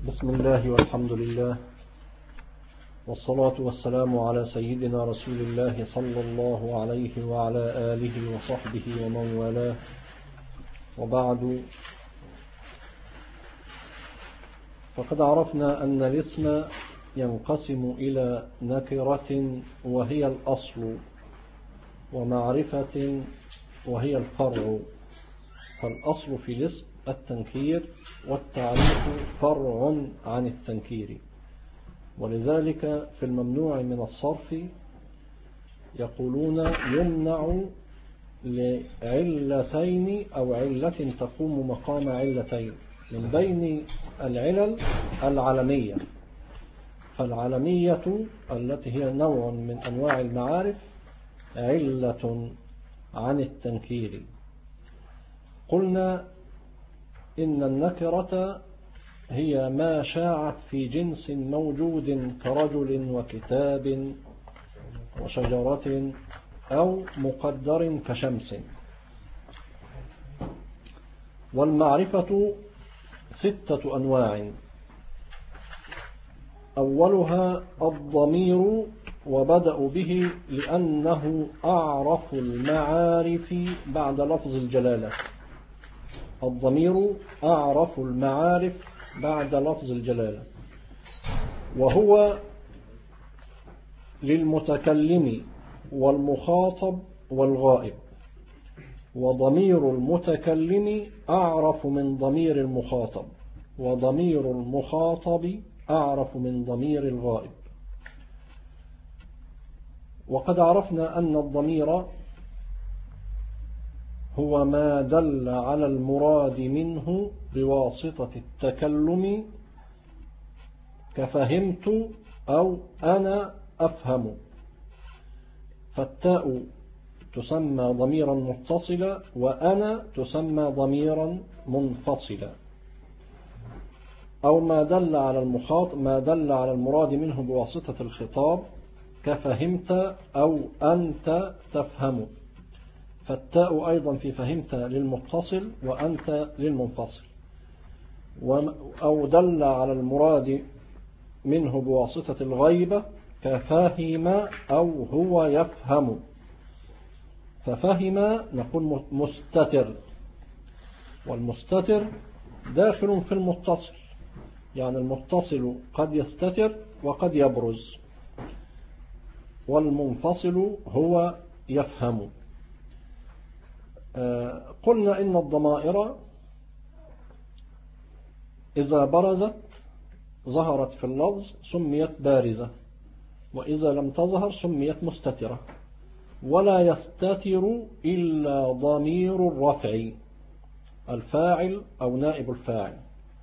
بسم الله والحمد لله والصلاة والسلام على سيدنا رسول الله صلى الله عليه وعلى آله وصحبه ومن والاه، وبعد. فقد عرفنا أن الاسم ينقسم إلى نكرة وهي الأصل، ومعرفة وهي الفرع. فالأصل في الاسم التنكير، والتعريف فرع عن التنكير. ولذلك في الممنوع من الصرف يقولون يمنع لعلتين أو علة تقوم مقام علتين. من بين العلل العلمية، فالعلمية التي هي نوع من أنواع المعارف علة عن التنكير. قلنا إن النكرة هي ما شاعت في جنس موجود كرجل وكتاب وشجرة أو مقدر كشمس. والمعرفة 6 أنواع. أولها الضمير، وبدأوا به لأنه أعرف المعارف بعد لفظ الجلالة. الضمير أعرف المعارف بعد لفظ الجلالة، وهو للمتكلم والمخاطب والغائب. وضمير المتكلم أعرف من ضمير المخاطب، وضمير المخاطب أعرف من ضمير الغائب. وقد عرفنا أن الضمير هو ما دل على المراد منه بواسطة التكلم، كفهمت أو أنا أفهم. فالتاء تسمى ضميرا متصلا، وأنا تسمى ضميرا منفصلا. أو ما دل على المراد منه بواسطة الخطاب، كفهمت أو أنت تفهم. فالتاء أيضا في فهمت للمتصل، وأنت للمنفصل. أو دل على المراد منه بواسطة الغيبة، كفهم أو هو يفهم. ففهم نقول مستتر، والمستتر داخل في المتصل، يعني المتصل قد يستتر وقد يبرز، والمنفصل هو يفهم. قلنا إن الضمائر إذا برزت ظهرت في اللفظ سميت بارزة، وإذا لم تظهر سميت مستترة. ولا يستتر إلا ضمير الرفع، الفاعل أو نائب الفاعل.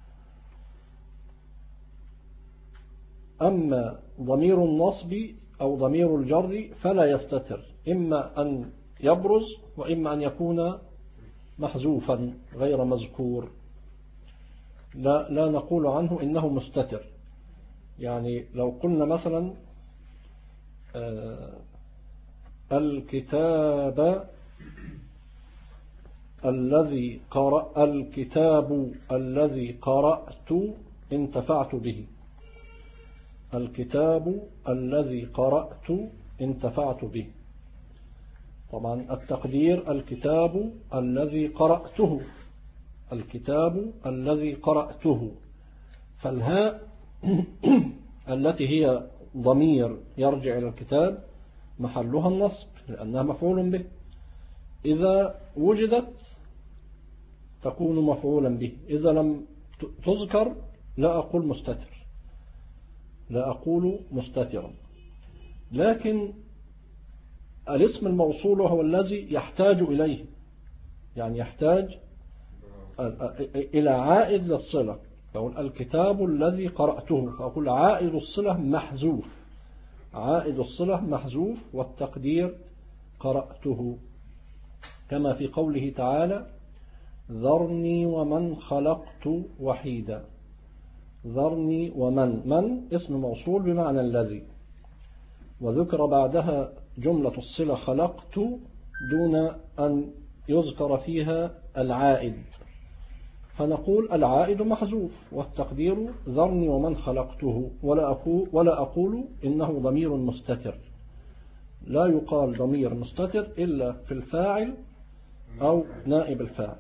أما ضمير النصب أو ضمير الجر فلا يستتر، إما أن يبرز وإما أن يكون محذوفا غير مذكور. لا نقول عنه إنه مستتر. يعني لو قلنا مثلا الكتاب الذي قرأت انتفعت به. الكتاب الذي قرأت انتفعت به. طبعا التقدير الكتاب الذي قرأته، الكتاب الذي قرأته. فالهاء التي هي ضمير يرجع إلى الكتاب محلها النصب، لأنها مفعول به. إذا وجدت تكون مفعولا به. إذا لم تذكر لا أقول مستتر، لا أقول مستترا. لكن الاسم الموصول هو الذي يحتاج إليه، يعني يحتاج إلى عائد للصلة. فأقول الكتاب الذي قرأته، فأقول عائد الصلة محذوف، عائد الصلة محذوف، والتقدير قرأته. كما في قوله تعالى ذرني ومن خلقت وحيدا. ذرني ومن، من اسم موصول بمعنى الذي، وذكر بعدها جملة الصلة خلقت دون أن يذكر فيها العائد. فنقول العائد محذوف، والتقدير ذرني ومن خلقته، ولا أقول إنه ضمير مستتر. لا يقال ضمير مستتر إلا في الفاعل أو نائب الفاعل.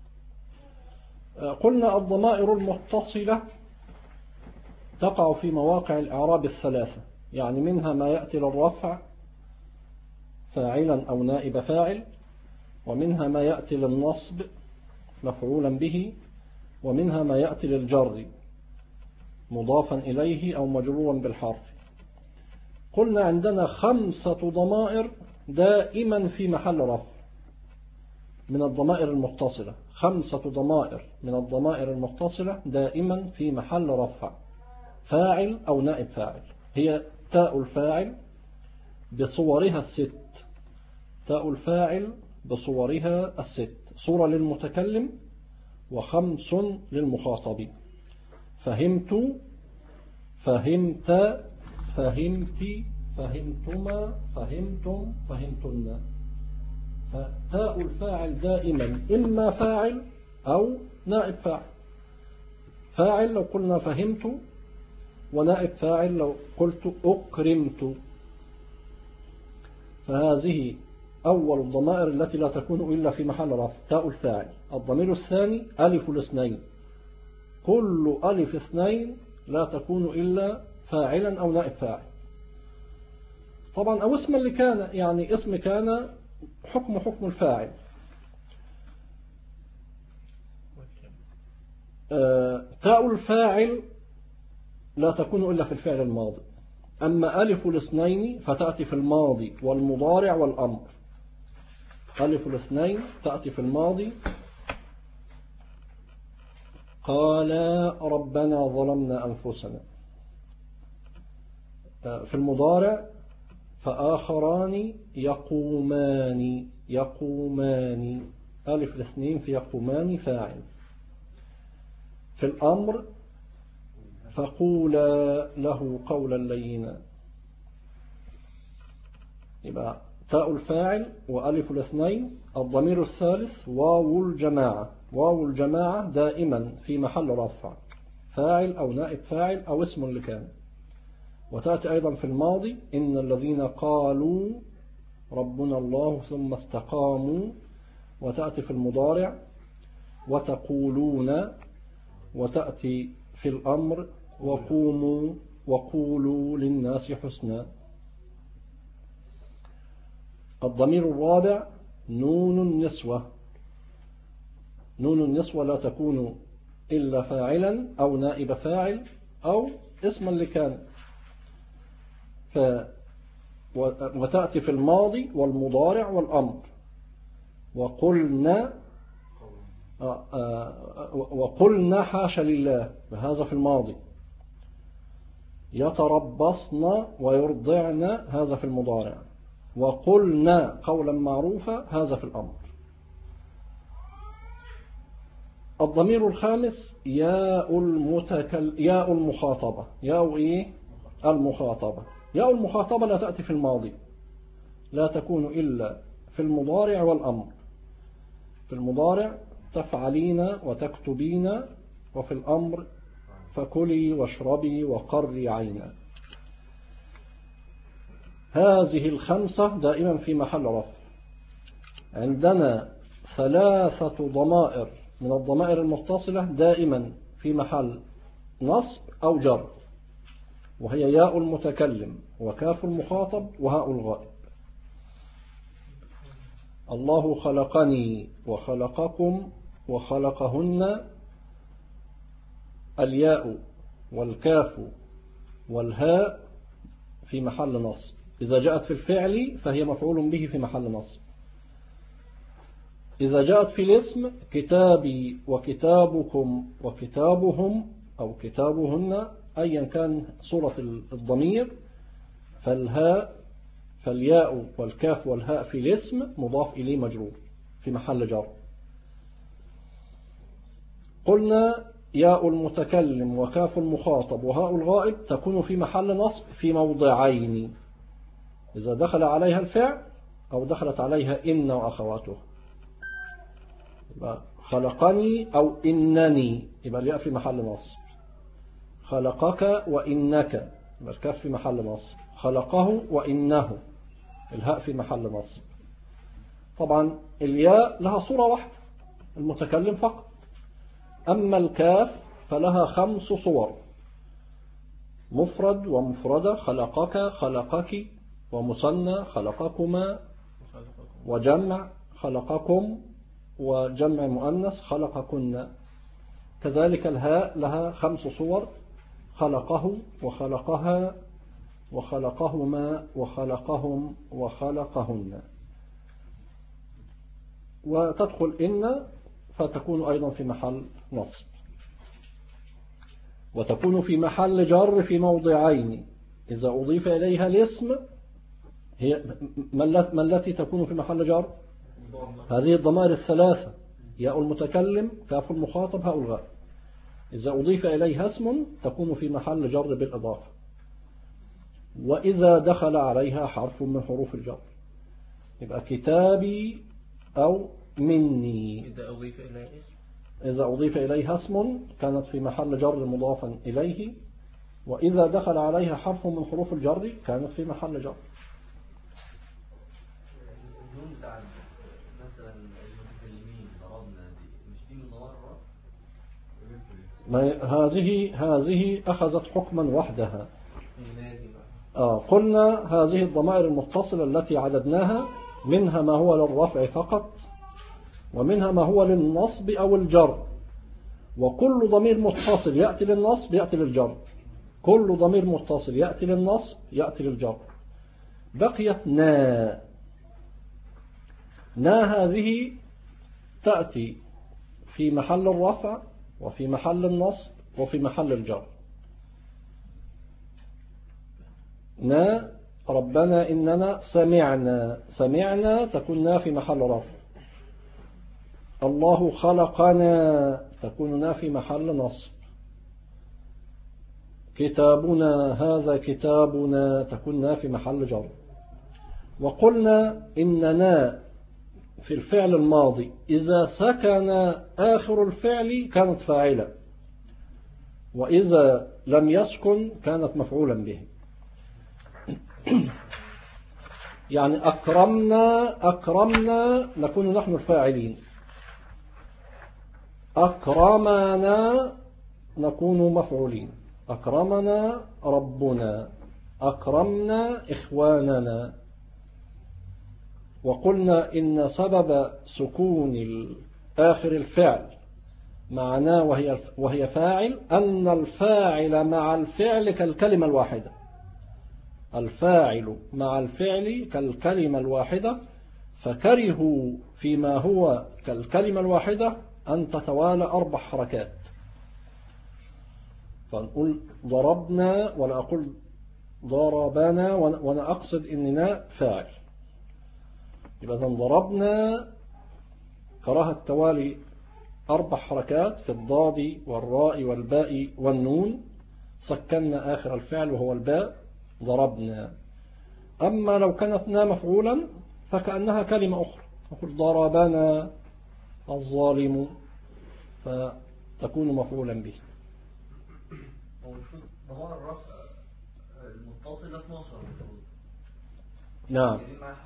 قلنا الضمائر المتصلة تقع في مواقع الإعراب الثلاثة، يعني منها ما يأتي للرفع فاعلا أو نائب فاعل، ومنها ما يأتي للنصب مفعولا به، ومنها ما يأتي للجر مضافا إليه أو مجرورا بالحرف. قلنا عندنا 5 ضمائر دائما في محل رفع من الضمائر المتصلة، 5 ضمائر من الضمائر المتصلة دائما في محل رفع فاعل أو نائب فاعل. هي تاء الفاعل بصورها 6، تاء الفاعل بصورها 6، صورة للمتكلم و5 للمخاطب. فهمت، فهمت، فهمت، فهمتما، فهمتم، فهمتن. فتاء الفاعل دائما إما فاعل أو نائب فاعل. فاعل لو قلنا فهمت، ونائب فاعل لو قلت أكرمت. فهذه أول الضمائر التي لا تكون إلا في محل رفع، تاء الفاعل. الضمير الثاني ألف الاثنين، كل ألف اثنين لا تكون إلا فاعلا أو نائب فاعل. طبعا أو اسم اللي كان، يعني اسم كان حكم الفاعل. تاء الفاعل لا تكون إلا في الفعل الماضي. أما ألف الاثنين فتأتي في الماضي والمضارع والأمر. ألف الاثنين تأتي في الماضي، قال ربنا ظلمنا أنفسنا. في المضارع فآخران يقومان، يقومان، ألف الاثنين في يقومان فاعل. في الأمر فقولا له قولا لينا. يبقى تاء الفاعل وألف الاثنين. الضمير الثالث واو الجماعة، واو الجماعة دائما في محل رفع فاعل أو نائب فاعل أو اسم لكان. وتأتي أيضا في الماضي إن الذين قالوا ربنا الله ثم استقاموا. وتأتي في المضارع وتقولون. وتأتي في الأمر وقوموا وقولوا للناس حسنا. الضمير الرابع نون النسوة. نون النسوة لا تكون إلا فاعلا أو نائب فاعل أو اسما لكان. وتأتي في الماضي والمضارع والأمر. وقلنا حاشا لله، هذا في الماضي. يتربصن ويرضعن، هذا في المضارع. وقلنا قولا معروفا، هذا في الأمر. الضمير الخامس ياء المخاطبة. ياء إيه؟ المخاطبة. ياء المخاطبة لا تأتي في الماضي، لا تكون إلا في المضارع والأمر. في المضارع تفعلين وتكتبين، وفي الأمر فكلي واشربي وقري عينا. هذه الخمسة دائما في محل رفع. عندنا 3 ضمائر من الضمائر المتصلة دائما في محل نصب أو جر، وهي ياء المتكلم وكاف المخاطب وهاء الغائب. الله خلقني وخلقكم وخلقهن. الياء والكاف والهاء في محل نصب. إذا جاءت في الفعل فهي مفعول به في محل نصب. إذا جاءت في الاسم كتابي وكتابكم وكتابهم أو كتابهن، أيا كان صورة الضمير، فالياء والكاف والهاء في الاسم مضاف إليه مجرور في محل جر. قلنا ياء المتكلم وكاف المخاطب وهاء الغائب تكون في محل نصب في موضعين: إذا دخل عليها الفعل أو دخلت عليها إن وأخواته. خلقني أو إنني يبقى الياء في محل نصب. خلقك وإنك يبقى الكاف في محل نصب. خلقه وإنه الهاء في محل نصب. طبعا الياء لها صورة واحدة المتكلم فقط، أما الكاف فلها 5 صور: مفرد ومفردة، خلقك خلقك، ومثنى خلقكما، وجمع خلقكم، وجمع مؤنث خلقكن. كذلك الهاء لها 5 صور: خلقه وخلقها وخلقهما وخلقهم وخلقهن. وتدخل إن فتكون أيضا في محل نصب، وتكون في محل جر في موضعين إذا أضيف إليها الاسم. هي ما التي تكون في محل جر؟ هذه الضمائر الثلاثة: ياء المتكلم، كاف المخاطب، هاء الغائب. إذا أضيف إليها اسم تكون في محل جر بالإضافة. وإذا دخل عليها حرف من حروف الجر يبقى كتابي أو مني. إذا أضيف إليها اسم كانت في محل جر مضافا إليه، وإذا دخل عليها حرف من حروف الجر كانت في محل جر. مثلا المتكلمين ضربنا دي مش دي من هذه أخذت حكما وحدها. قلنا هذه الضمائر المتصلة التي عددناها منها ما هو للرفع فقط، ومنها ما هو للنصب أو الجر، وكل ضمير متصل يأتي للنصب يأتي للجر، كل ضمير متصل يأتي للنصب يأتي للجر. بقيت نا هذه تأتي في محل الرفع وفي محل النصب وفي محل الجر. نا ربنا إننا سمعنا تكون نا في محل رفع. الله خلقنا تكون نا في محل نصب. كتابنا هذا كتابنا تكون نا في محل جر. وقلنا إننا في الفعل الماضي إذا سكن آخر الفعل كانت فاعلة، وإذا لم يسكن كانت مفعولا به. يعني أكرمنا نكون نحن الفاعلين، أكرمنا نكون مفعولين، أكرمنا ربنا، أكرمنا إخواننا. وقلنا إن سبب سكون آخر الفعل معناه وهي فاعل أن الفاعل مع الفعل كالكلمة الواحدة، الفاعل مع الفعل كالكلمة الواحدة، فكرهوا فيما هو كالكلمة الواحدة أن تتوالى 4 حركات، فنقول ضربنا ولا أقول ضربنا وأنا أقصد إننا فاعل. يبقى ضربنا كراهة توالي 4 حركات في الضاد والراء والباء والنون، سكننا آخر الفعل وهو الباء ضربنا. أما لو كانت نا مفعولا فكأنها كلمة أخرى، نقول ضربنا الظالم فتكون مفعولا به. ضمائر الرفع المتصلة 12 المفروض. نعم.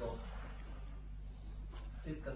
6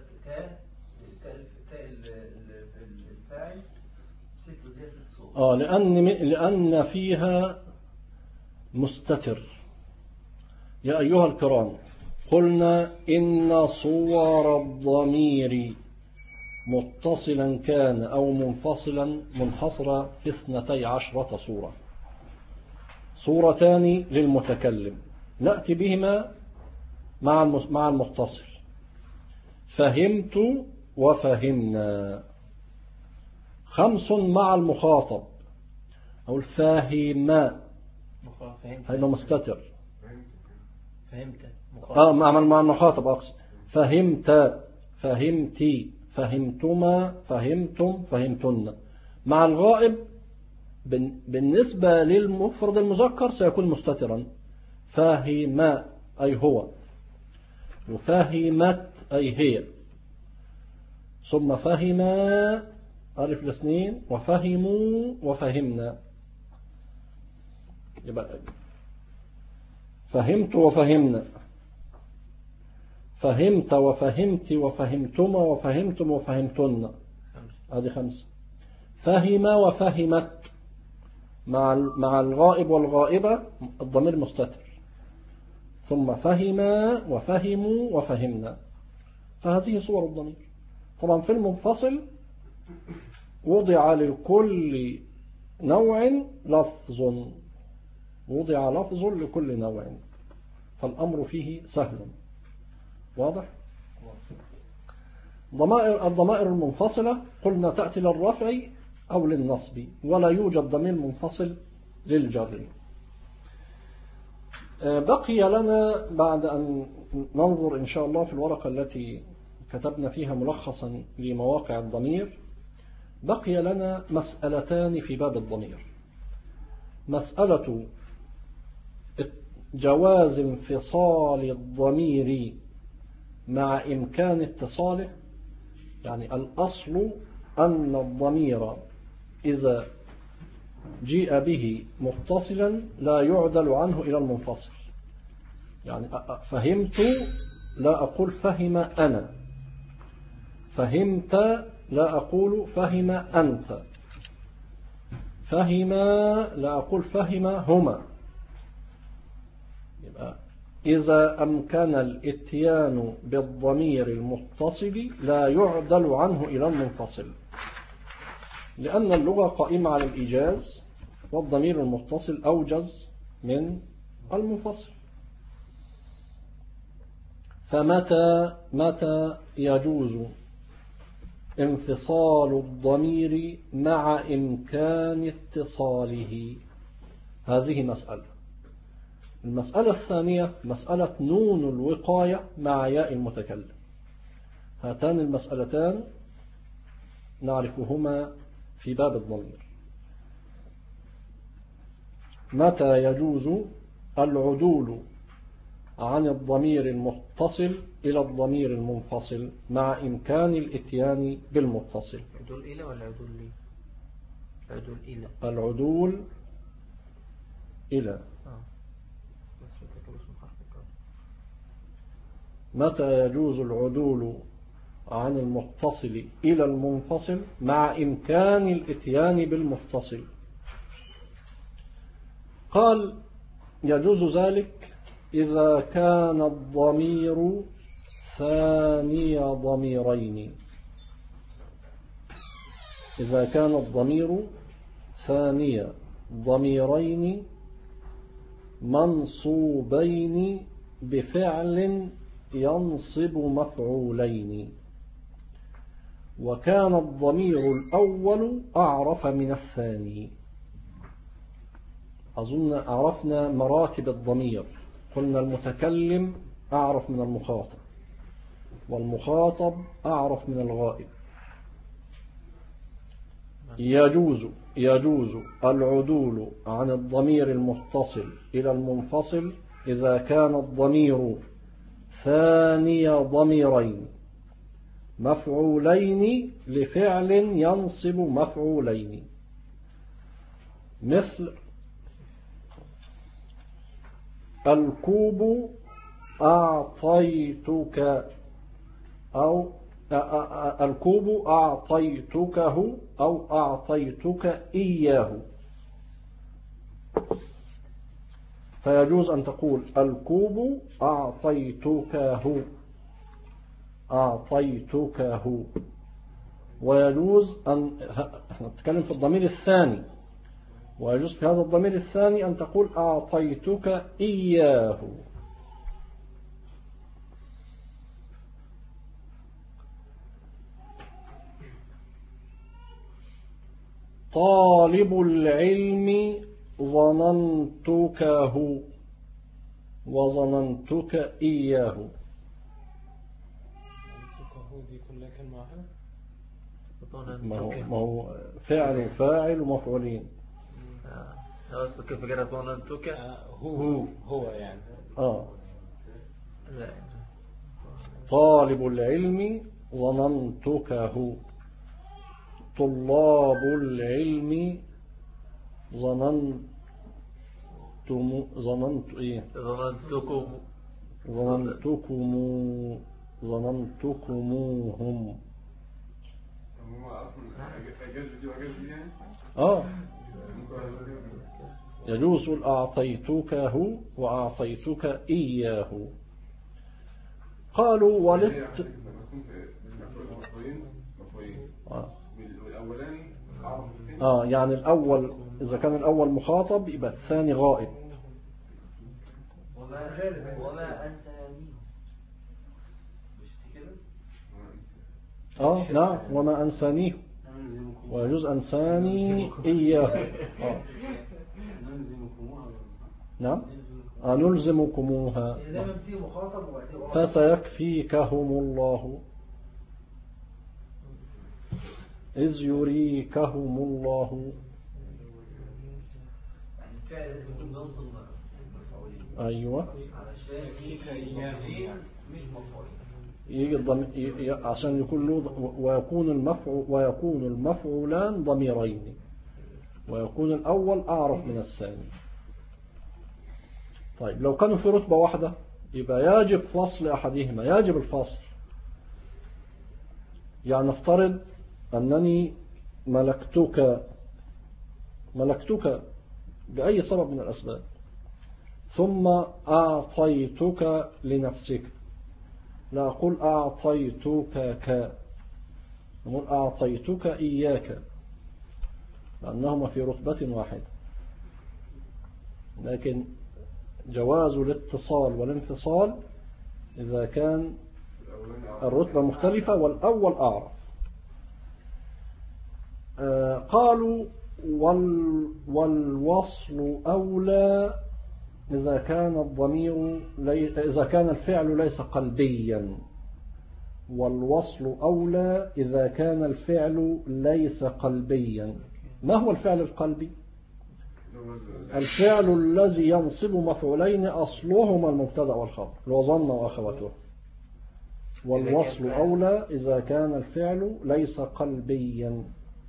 الفاعل 6 صور. لأن فيها مستتر. يا أيها الكرام قلنا إن صور الضمير متصلا كان أو منفصلا منحصرة في 12 صورة. صورتان للمتكلم نأتي بهما مع المتصل: فهمت وفهمنا. 5 مع المخاطب أو الفاهم هذا مستتر. مع المخاطب أقصد فهمت فهمتي فهمتما فهمتم فهمتن. مع الغائب بالنسبة للمفرد المذكر سيكون مستترا: فهم أي هو، وفهمت أي هي. ثم فهما ألف الاثنين وفهموا وفهمنا. يبقى فهمت وفهمنا، فهمت وفهمت وفهمتما وفهمتم وفهمتن، هذه 5. فهم وفهمت مع الغائب والغائبة الضمير مستتر. ثم فهما وفهموا وفهمنا، فهذه صور الضمير. طبعا في المنفصل وضع لكل نوع لفظ، وضع لفظ لكل نوع، فالأمر فيه سهل. واضح؟ الضمائر المنفصلة قلنا تأتي للرفع أو للنصب، ولا يوجد ضمير منفصل للجر. بقي لنا بعد أن ننظر إن شاء الله في الورقة التي كتبنا فيها ملخصا لمواقع الضمير، بقي لنا مسألتان في باب الضمير. مسألة جواز انفصال الضمير مع إمكان اتصاله، يعني الأصل أن الضمير إذا جيء به متصلا لا يعدل عنه إلى المنفصل. يعني فهمت لا أقول فهم أنا، فهمت لا أقول فهم أنت، فهم لا أقول فهم هما. يبقى إذا أمكن الاتيان بالضمير المتصل لا يعدل عنه إلى المنفصل، لأن اللغة قائمة على الإيجاز، والضمير المتصل أوجز من المنفصل. فمتى يجوز انفصال الضمير مع إمكان اتصاله؟ هذه مسألة. المسألة الثانية مسألة نون الوقاية مع ياء المتكلم. هاتان المسألتان نعرفهما في باب الضمير. متى يجوز العدول عن الضمير المتصل إلى الضمير المنفصل مع إمكان الاتيان بالمتصل؟ عدول إلى ولا عدول لي؟ عدول إلى. العدول إلى. متى يجوز العدول عن المتصل إلى المنفصل مع إمكان الاتيان بالمتصل؟ قال يجوز ذلك إذا كان الضمير ثاني ضميرين. إذا كان الضمير ثاني ضميرين منصوبين بفعل ينصب مفعولين، وكان الضمير الأول أعرف من الثاني. أظن عرفنا مراتب الضمير. قلنا المتكلم أعرف من المخاطب، والمخاطب أعرف من الغائب. يجوز العدول عن الضمير المتصل إلى المنفصل إذا كان الضمير ثاني ضميرين مفعولين لفعل ينصب مفعولين، مثل الكوب أعطيتك، أو الكوب أعطيتكه أو أعطيتك إياه. فيجوز أن تقول الكوب أعطيتكه، أعطيتكه. ويجوز أن نتكلم في الضمير الثاني، ويجوز في هذا الضمير الثاني أن تقول أعطيتك إياه. طالب العلم ظننتكه وظننتك إياه. دي كلها كلمة واحدة؟ ما هو فعل وفاعل ومفعولين. كيف فكرة ظننتك؟ هو يعني طالب العلم ظننتكه. طلاب العلم ظننتكموهم. يجوز أعطيتكه وأعطيتك إياه. قالوا ولت يعني الأول إذا كان الأول مخاطب يبقى الثاني غائب. وما أنسانيه نعم وما أنسانيه ويجوز أنساني إياه. نعم نلزمكموها فسيكفيكهم الله إذ يريكهم الله. أيوة عشان يكون ويكون المفعولان ضميرين ويكون الأول أعرف من الثاني. طيب لو كانوا في رتبة واحدة يبقى يجب فصل أحدهما، يجب الفصل. يعني نفترض أنني ملكتك بأي سبب من الأسباب ثم أعطيتك لنفسك، لا أقول أعطيتك نقول أعطيتك إياك لأنهما في رتبة واحدة. لكن جواز الاتصال والانفصال إذا كان الرتبة مختلفة والأول أعرف. قالوا والوصل أولى إذا كان الفعل ليس قلبيا. والوصل أولى إذا كان الفعل ليس قلبيا. ما هو الفعل القلبي؟ الفعل الذي ينصب مفعولين أصلهما المبتدأ والخبر وظن وأخواته. والوصل أولى إذا كان الفعل ليس قلبيا.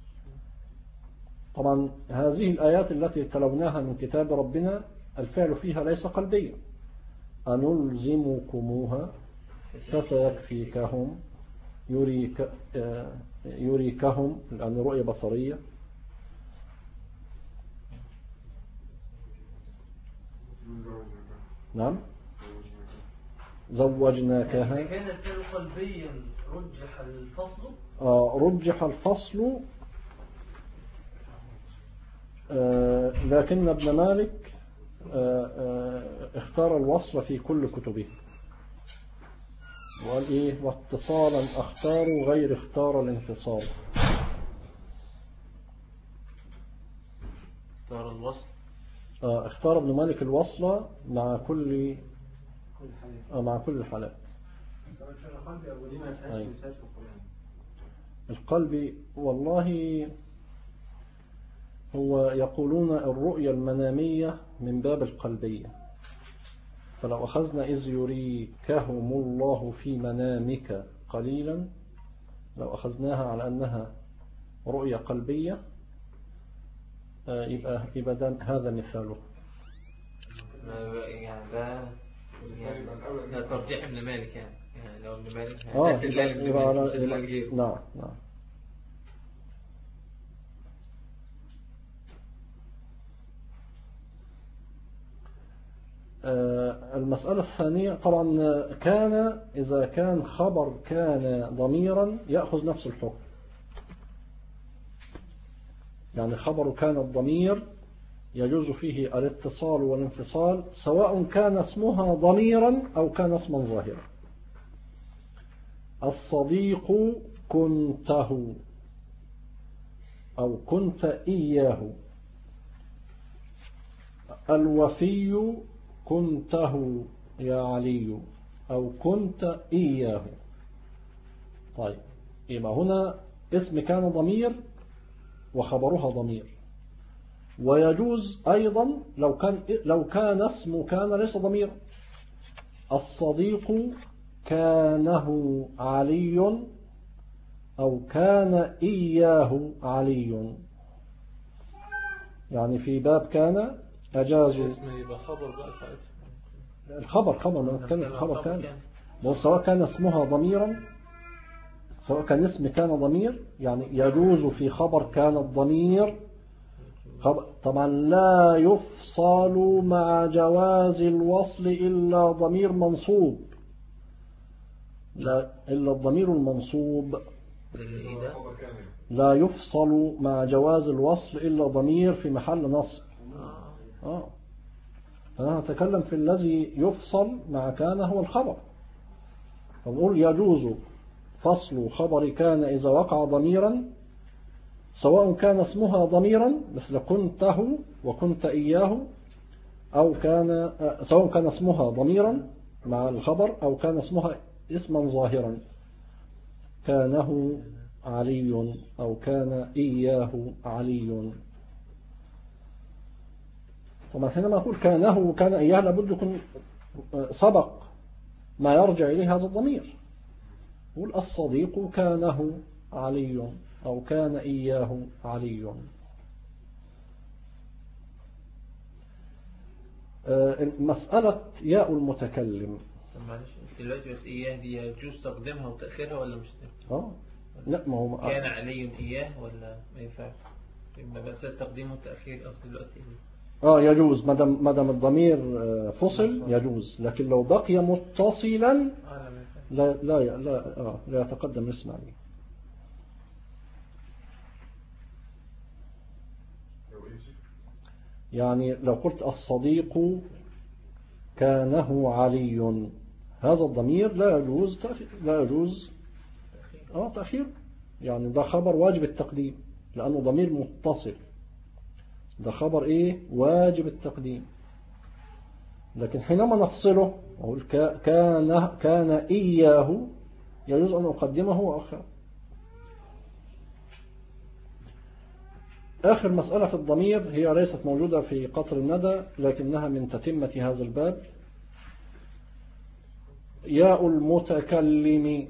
طبعا هذه الآيات التي تلوناها من كتاب ربنا الفعل فيها ليس قلبيا. أنلزمكموها فسيكفيكهم يريكهم لأن رؤية بصرية. نعم زوجناكها. كان الفعل قلبيا رجح الفصل. رجح الفصل لكن ابن مالك اختار الوصل في كل كتبه وقال ايه واتصالا اختار غير اختار الانفصال. اختار الوصل. اختار ابن مالك الوصل مع كل الحالات. القلب والله هو يقولون الرؤية المنامية من باب القلبية. فلو أخذنا إذ يريكهم الله في منامك قليلا لو أخذناها على أنها رؤية قلبية يبقى هذا مثاله. يعني ده ترجيح ابن مالك يعني لو ابن مالك نعم. المسألة الثانية طبعا كان إذا كان خبر كان ضميرا يأخذ نفس الحكم. يعني خبر كان الضمير يجوز فيه الاتصال والانفصال سواء كان اسمها ضميرا أو كان اسما ظاهرا. الصديق كنته أو كنت إياه. الوفي كنته يا علي أو كنت إياه. طيب يبقى هنا اسم كان ضمير وخبرها ضمير. ويجوز أيضا لو كان اسم كان ليس ضمير. الصديق كانه علي أو كان إياه علي. يعني في باب كان أجازوا اسمه يبقى خبر بقى ساعتها. الخبر ما نتكلم في خبر كان سواء كان اسمها ضميرا، سواء كان اسم كان ضمير، يعني يجوز في خبر كان الضمير طبعا لا يفصل مع جواز الوصل إلا ضمير منصوب، لا إلا الضمير المنصوب لا يفصل مع جواز الوصل إلا ضمير في محل نصب. فأنا أتكلم في الذي يفصل مع كان هو الخبر، فنقول يجوز فصل خبر كان إذا وقع ضميرا، سواء كان اسمها ضميرا مثل كنته وكنت إياه، أو كان سواء كان اسمها ضميرا مع الخبر أو كان اسمها اسما ظاهرا، كانه علي أو كان إياه علي. طبعا حينما أقول كانه وكان إياه لابد يكون سبق ما يرجع إليه هذا الضمير. قول الصديق كانه علي أو كان إياه علي. مسألة ياء المتكلم، معلش دلوقتي بس إياه دي يجوز تقديمها وتأخيرها ولا مش تقديمها؟ لا ما هو كان علي إياه ولا ما ينفعش؟ يبقى بس التقديم والتأخير أصل دلوقتي يجوز ما دام الضمير فصل يجوز، لكن لو بقي متصلا لا يتقدم الاسم عليه. يعني لو قلت الصديق كانه علي، هذا الضمير لا يجوز تأخير، يعني ده خبر واجب التقديم لأنه ضمير متصل، ده خبر واجب التقديم. لكن حينما نفصله أقول كان إياه يجوز أن أقدمه وأخر. آخر مسألة في الضمير هي ليست موجودة في قطر الندى لكنها من تتمة هذا الباب. ياء المتكلم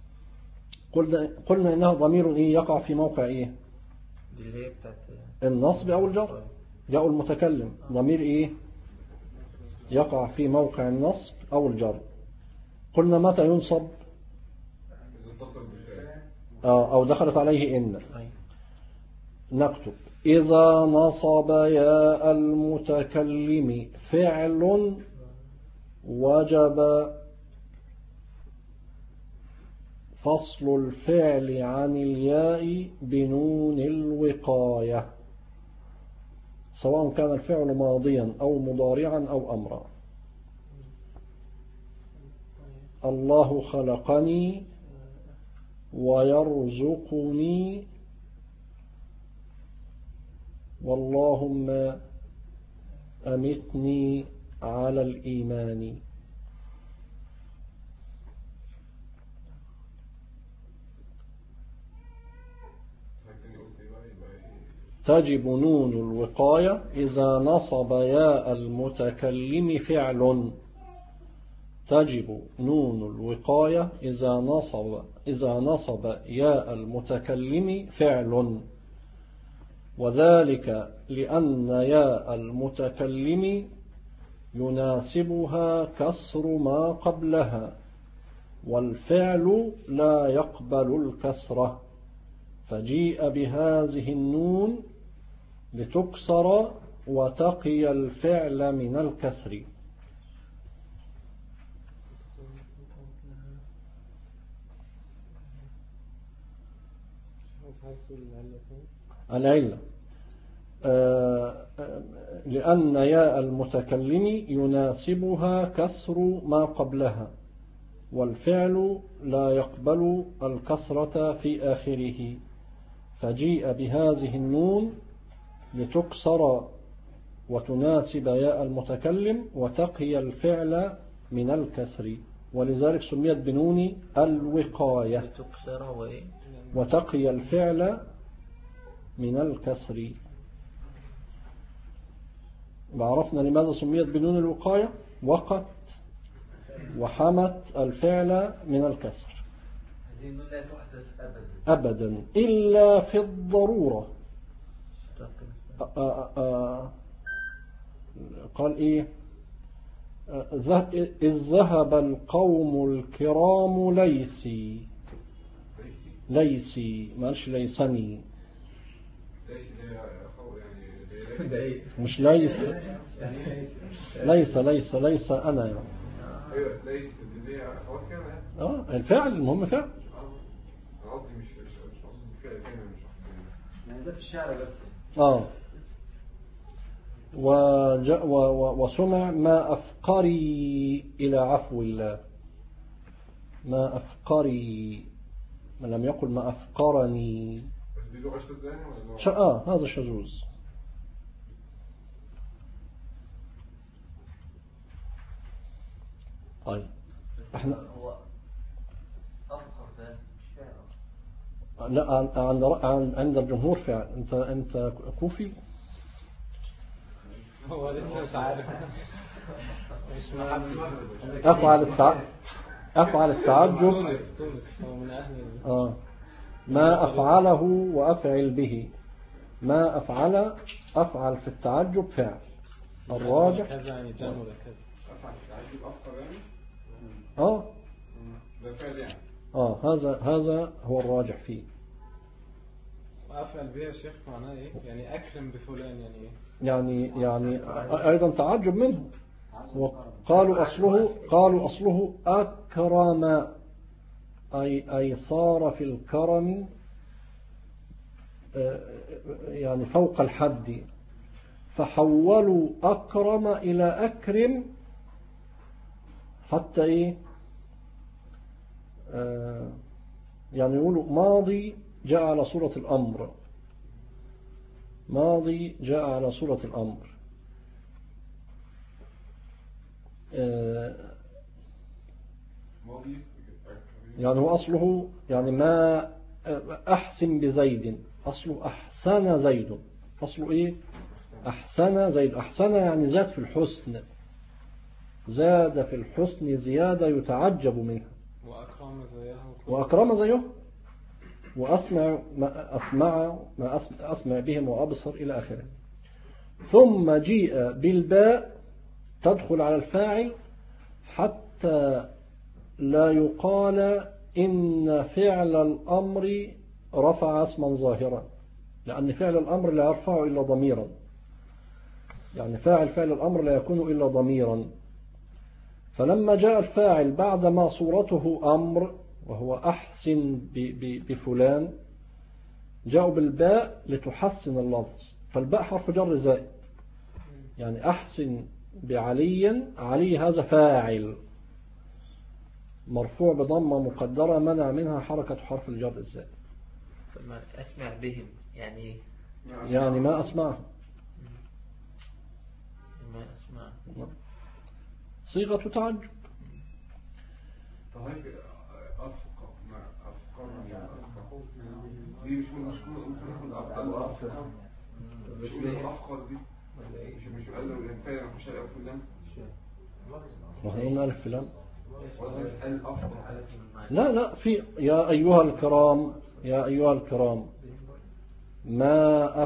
قلنا إنها ضمير يقع في موقع النصب أو الجر. ياء المتكلم ضمير يقع في موقع النصب أو الجر. قلنا متى ينصب أو دخلت عليه إن. نكتب إذا نصب ياء المتكلم فعل وجب فصل الفعل عن الياء بنون الوقاية، سواء كان الفعل ماضيا أو مضارعا أو أمرا. الله خلقني ويرزقني واللهم أمتني على الإيمان. تجب نون الوقاية إذا نصب ياء المتكلم فعل. تجب نون الوقاية إذا نصب ياء المتكلم فعل، وذلك لأن ياء المتكلم يناسبها كسر ما قبلها، والفعل لا يقبل الكسرة، فجيء بهذه النون لتكسر وتقي الفعل من الكسر. العلة لأن ياء المتكلم يناسبها كسر ما قبلها، والفعل لا يقبل الكسرة في آخره، فجيء بهذه النون لتكسر وتناسب ياء المتكلم وتقي الفعل من الكسر، ولذلك سميت بنون الوقاية وتقي الفعل من الكسر. وعرفنا لماذا سميت بنون الوقاية، وقت وحمت الفعل من الكسر. هذه لا تحدث أبدا. أبدا إلا في الضرورة. قال إيه؟ إذ ذهب القوم الكرام ليسي مالش ليسني، مش ليس أنا يعني. الفعل المهم فعل. يعني ده في الشعر بس. وسمع ما أفقري إلى عفو الله، ما أفقري، من لم يقل ما أفقرني. هذا شذوذ. طيب احنا هو أفخر ده شعر. لا، عند الجمهور فعل. انت كوفي. هو لسه مش عارف. أفعل التعجب. تونس هو من أهل. ما أفعله وأفعل به. ما أفعل في التعجب فعل. الراجح كذا يعني جمع ولا كذا. أفعل التعجب أفقر يعني. ده فعل يعني. هذا هو الراجح فيه. وأفعل به يا شيخ معناه إيه؟ يعني أكرم بفلان يعني إيه؟ يعني أيضا تعجب منه. وقالوا أصله أكرم، أي صار في الكرم يعني فوق الحد، فحولوا أكرم إلى أكرم حتى إيه، يعني يقولوا ماضي جاء على صورة الأمر، ماضي جاء على صورة الأمر. يعني هو أصله يعني ما أحسن بزيد، أصله أحسن زيد. أصله إيه؟ أحسن زيد. أحسن يعني زاد في الحسن، زاد في الحسن زيادة يتعجب منها. وأكرم زيه وأسمع بهم وأبصر إلى آخره. ثم جيء بالباء تدخل على الفاعل حتى لا يقال إن فعل الأمر رفع اسما ظاهرا، لأن فعل الأمر لا يرفع إلا ضميرا، يعني فعل الأمر لا يكون إلا ضميرا. فلما جاء الفاعل بعدما صورته أمر وهو أحسن بفلان، جاءوا بالباء لتحسن اللفظ، فالباء حرف جر زائد، يعني أحسن علي هذا فاعل مرفوع بضمة مقدرة منع منها حركة حرف الجر الزائد. ما أسمع بهم يعني ما أسمعه، صيغة تعجب. طيب أفقر دي مش أفقر دي مش قال له الإنفاع مش هيقف في اللام. ما قلنا ألف في اللام. لا في يا أيها الكرام ما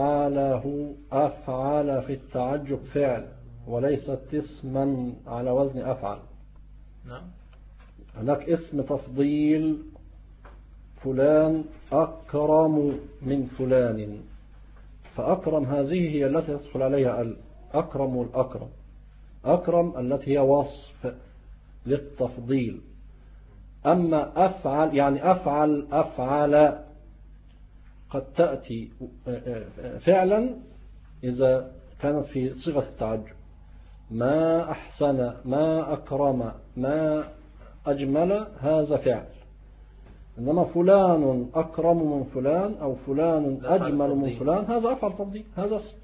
أفعل في التعجب فعل وليست اسما على وزن أفعل. نعم. هناك اسم تفضيل، فلان أكرم من فلان، فأكرم هذه هي التي تدخل عليها الأكرم والأكرم. أكرم التي هي وصف للتفضيل. أما أفعل يعني أفعل قد تأتي فعلا إذا كانت في صيغة التعجب، ما أحسن، ما أكرم، ما أجمل، هذا فعل. إنما فلان أكرم من فلان أو فلان أجمل من فلان هذا أفعل تفضيل، هذا اسم.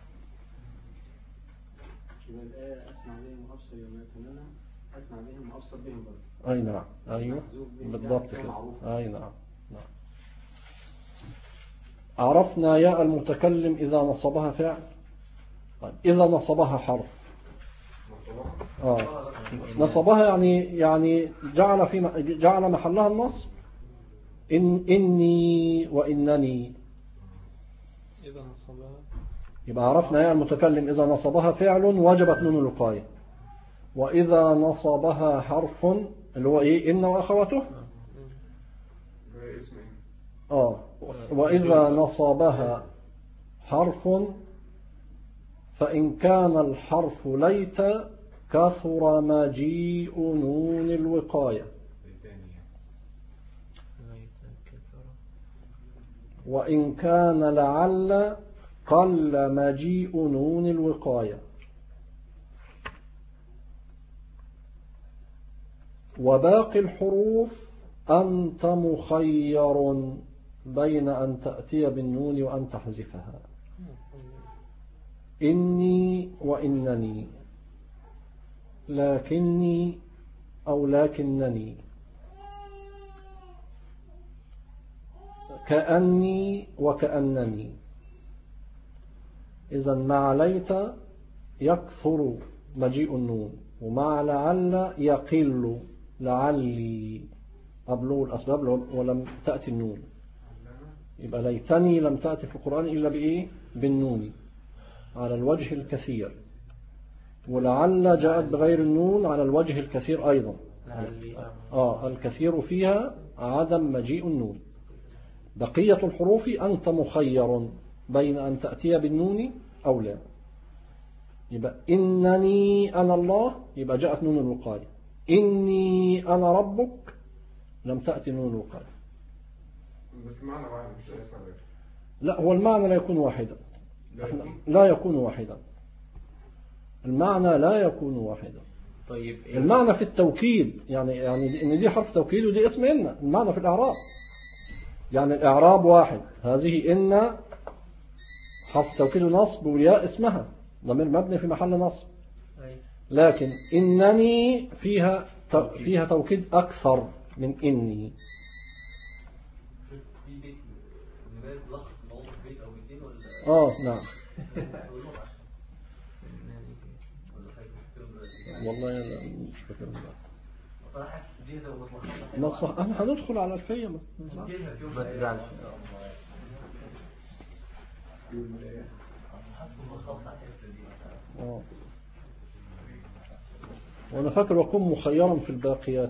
أسمع بهم وأبصر يوم يتنونها، أسمع بهم وأبصر بهم برضه. أي نعم، أيوه بالضبط كده. أي نعم. عرفنا ياء المتكلم إذا نصبها فعل. طيب إذا نصبها حرف، نصبها يعني جعل محلها النصب إني وإنني. إذا نصبها يبقى عرفنا يا المتكلم إذا نصبها فعل وجبت نون الوقاية، وإذا نصبها حرف اللي هو إيه إن وأخواته وإذا نصبها حرف فإن كان الحرف ليت كثر مجيء نون الوقاية، وإن كان لعل قل مجيء نون الوقاية. وباقي الحروف أنت مخير بين أن تأتي بالنون وأن تحذفها. إني وإنني، لكني أو لكنني، كأني وكأنني. إذن مع ليت يكثر مجيء النون، ومع لعل يقل لعلي أبلغ الأسباب ولم تأتي النون. يبقى ليتني لم تأتي في القرآن إلا بإيه؟ بالنون على الوجه الكثير، ولعل جاءت بغير النون على الوجه الكثير أيضا. الكثير فيها عدم مجيء النون. بقية الحروف أنت مخير بين أن تأتي بالنون أو لا. يبقى إنني أنا الله، يبقى جاءت نون الوقاية. إني أنا ربك، لم تأتي نون الوقاية. بس معنى واحد مش لا، هو المعنى لا يكون واحدا. لا يكون واحدا، المعنى لا يكون واحدا. طيب المعنى في التوكيد، يعني إن دي حرف توكيد ودي اسم إن. المعنى في الإعراب، يعني الإعراب واحد. هذه إن حرف توكيد ونصب، والياء اسمها ضمير مبني في محل نصب. لكن إنني فيها توكيد أكثر من إني. في بيت مبارك لخص موضوع بيت أو بيتين ولا نعم. والله مش فاكر صراحة دي ده ما صح. أنا هندخل على الفية ما تزعلش. وأنا فاكر وكن مخيرا في الباقيات.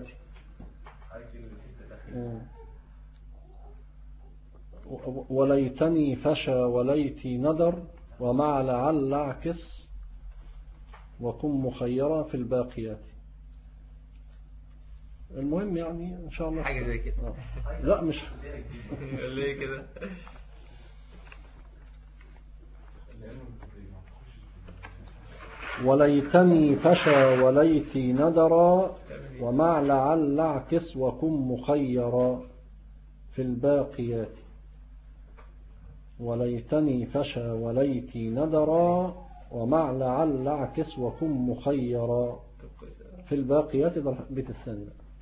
وليتني فشى وليتي ندر، ومع لعل اعكس وكن مخيرا في الباقيات. المهم يعني إن شاء الله حاجة زي كده. لا مش ليه كده؟ وليتني فشى وليتي ندرا، ومع لعل اعكس وكن مخيرا في الباقيات. وليتني فشى وليتي ندرا، ومع لعل اعكس وكن مخيرا في الباقيات. ده البيت الثاني.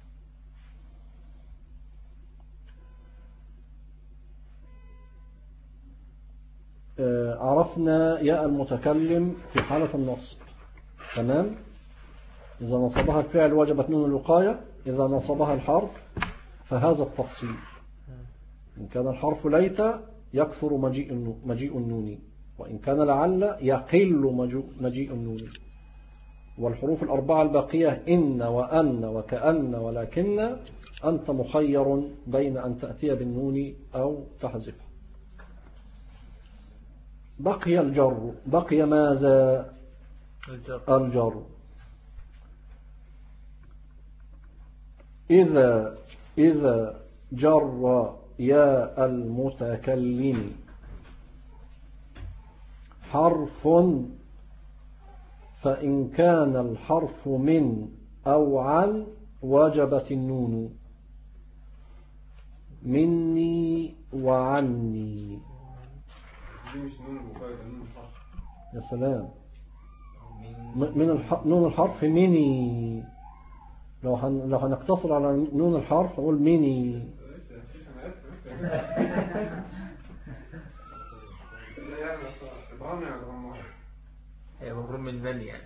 عرفنا ياء المتكلم في حالة النصب. تمام. إذا نصبها الفعل وجبت نون الوقاية، إذا نصبها الحرف فهذا التفصيل. إن كان الحرف ليت يكثر مجيء النون، وإن كان لعل يقل مجيء النون. والحروف الأربعة الباقية إن وأن وكأن ولكن أنت مخير بين أن تأتي بالنون أو تحذفها. بقي الجر. بقي ماذا؟ الجر. إذا جر يا المتكلم حرف، فإن كان الحرف من أو عن وجبت النون. مني وعني. يا سلام. نون الحرف مني. لو هنقتصر على نون الحرف نقول مني. هي مفروض من من يعني.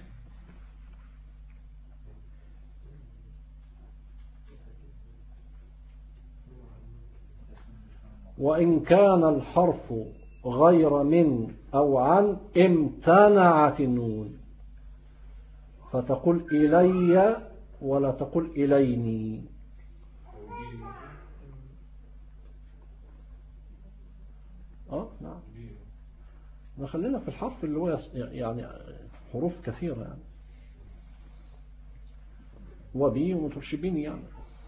وإن كان الحرف غير من أو عن امتنعت النون، فتقول إلي ولا تقول إليني. نعم. نخلينا في الحرف اللي هو يعني حروف كثيرة يعني، وبي ومترشبين يعني.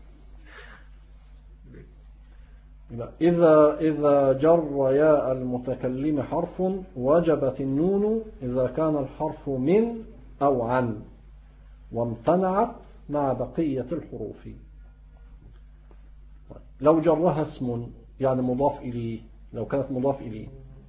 إذا جر ياء المتكلم حرف وجبت النون إذا كان الحرف من أو عن، وامتنعت مع بقية الحروف. لو جرها اسم يعني مضاف إليه، لو كانت مضاف إليه،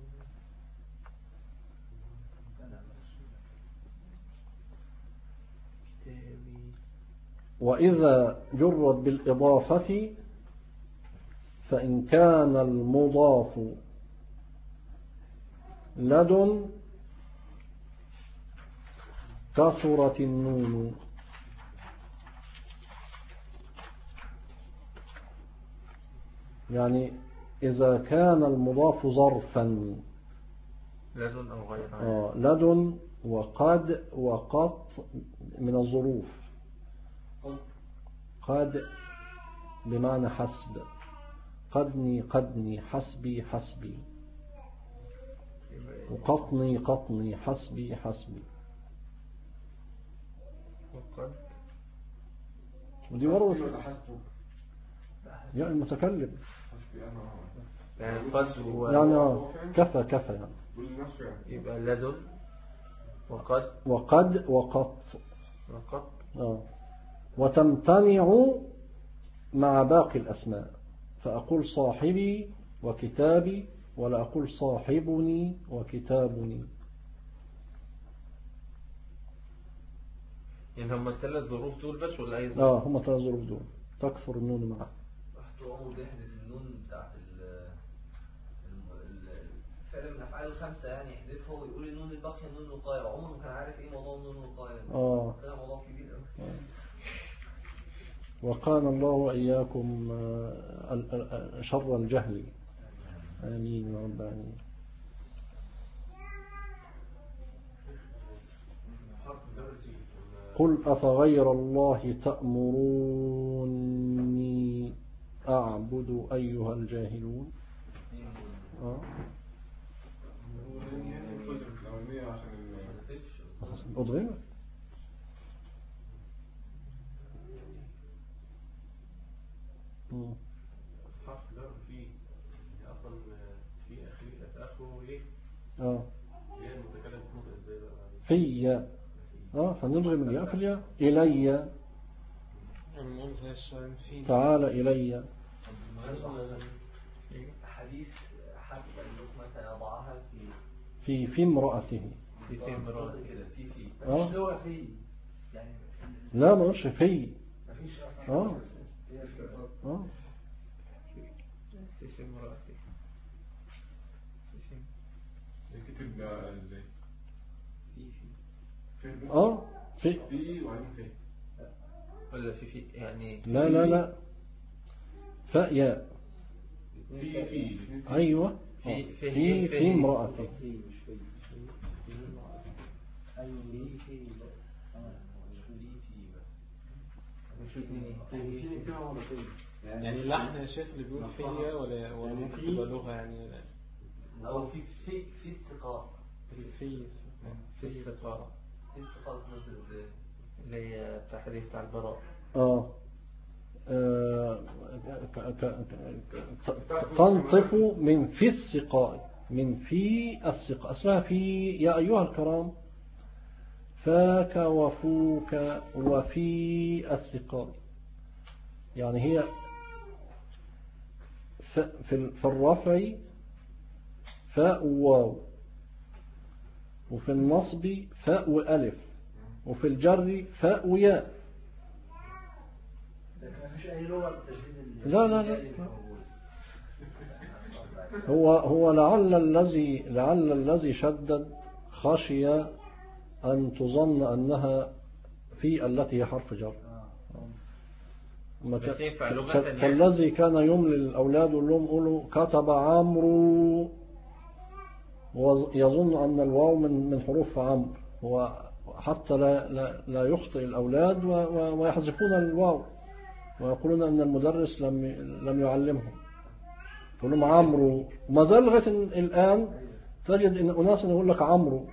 وإذا جرت بالإضافة فإن كان المضاف لدن كسرت النون. يعني إذا كان المضاف ظرفا لدن أو غيرها، لدن وقد وقط من الظروف. قد بمعنى حسب، قدني قدني، حسبي حسبي، وقطني قطني، حسبي حسبي. وقد ودي ورد يعني المتكلم يعني قد يعني كفى كفى يعني. يبقى لدن وقد وقط وتمتنع مع باقي الأسماء، فأقول صاحبي وكتابي ولا أقول صاحبني وكتابني. يعني هم الثلاث ظروف دول بس ولا أي ظروف؟ هم الثلاث ظروف دول تكثر النون معه. احتوامه بيحدث النون بتاعت الفعل من أفعال الخمسة، يعني يحذفها ويقول النون الباقية النون الوقاية. عمره كان عارف إيه موضوع النون الوقاية. ده موضوع كبير أوي. وقانا الله وإياكم شر الجهل، آمين يا رب العالمين. قل أفغير الله تأمروني أعبد أيها الجاهلون. أضغم حرف جر فيه اصلا في اخره ايه؟ هي المتكلم بتنطق ازاي بقى؟ في فنضرب الياء في الياء. إلي، تعال إلي. حديث حتى اللقمة يضعها في امرأته. في امرأته كده في مش هو في يعني لا ما قلش في. مفيش في امرأته. الكتب ازاي؟ في وبعدين ولا في يعني لا فاء ياء. في أيوة في امرأته. يعني اللحن يا شيخ اللي بيقول فيا ولا ممكن تبقى لغة يعني؟ أو في استقاء. في استقاء اللي هي تحريف بتاع البراء. تنطف من في السقاء، من في السقاء، اسمها في يا أيها الكرام، فاك وفوك وفي السقاء. يعني هي في الرفع فاء واو، وفي النصب فاء وألف، وفي الجر فاء وياء. لا هو لعل الذي شدد خشي أن تظن أنها في التي هي حرف جر. فالذي كان يملي الأولاد ولهم يقولوا كتب عمرو ويظن أن الواو من حروف عمرو وحتى لا يخطئ الأولاد ويحذفون الواو ويقولون أن المدرس لم يعلمهم يقولون عمرو وما زال لغاية الآن تجد أن أناس يقول لك عمرو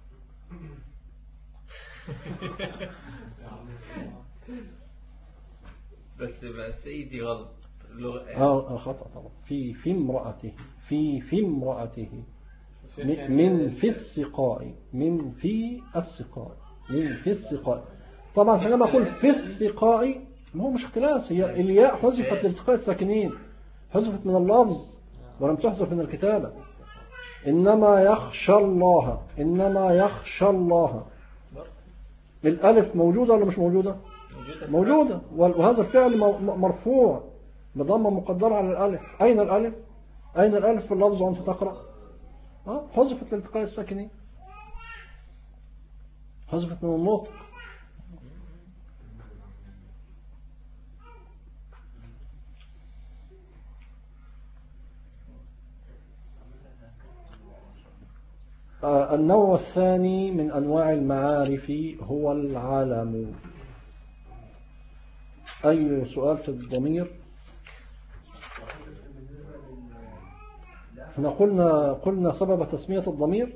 بس سيدي غلط خطأ طبعا في امرأته في امرأته من في السقاء من في السقاء طبعا حينما أقول في السقاء ما هو مش اختلاس هي الياء حذفت لالتقاء الساكنين حذفت من اللفظ ولم تحذف من الكتابة إنما يخشى الله الألف موجودة ولا مش موجودة موجودة وهذا الفعل مرفوع بضمة مقدرة على الألف أين الألف في اللفظ وأنت تقرأ حذفت لالتقاء الساكنين حذفت من النطق النوع الثاني من أنواع المعارف هو العلم أي سؤال في الضمير احنا قلنا سبب تسمية الضمير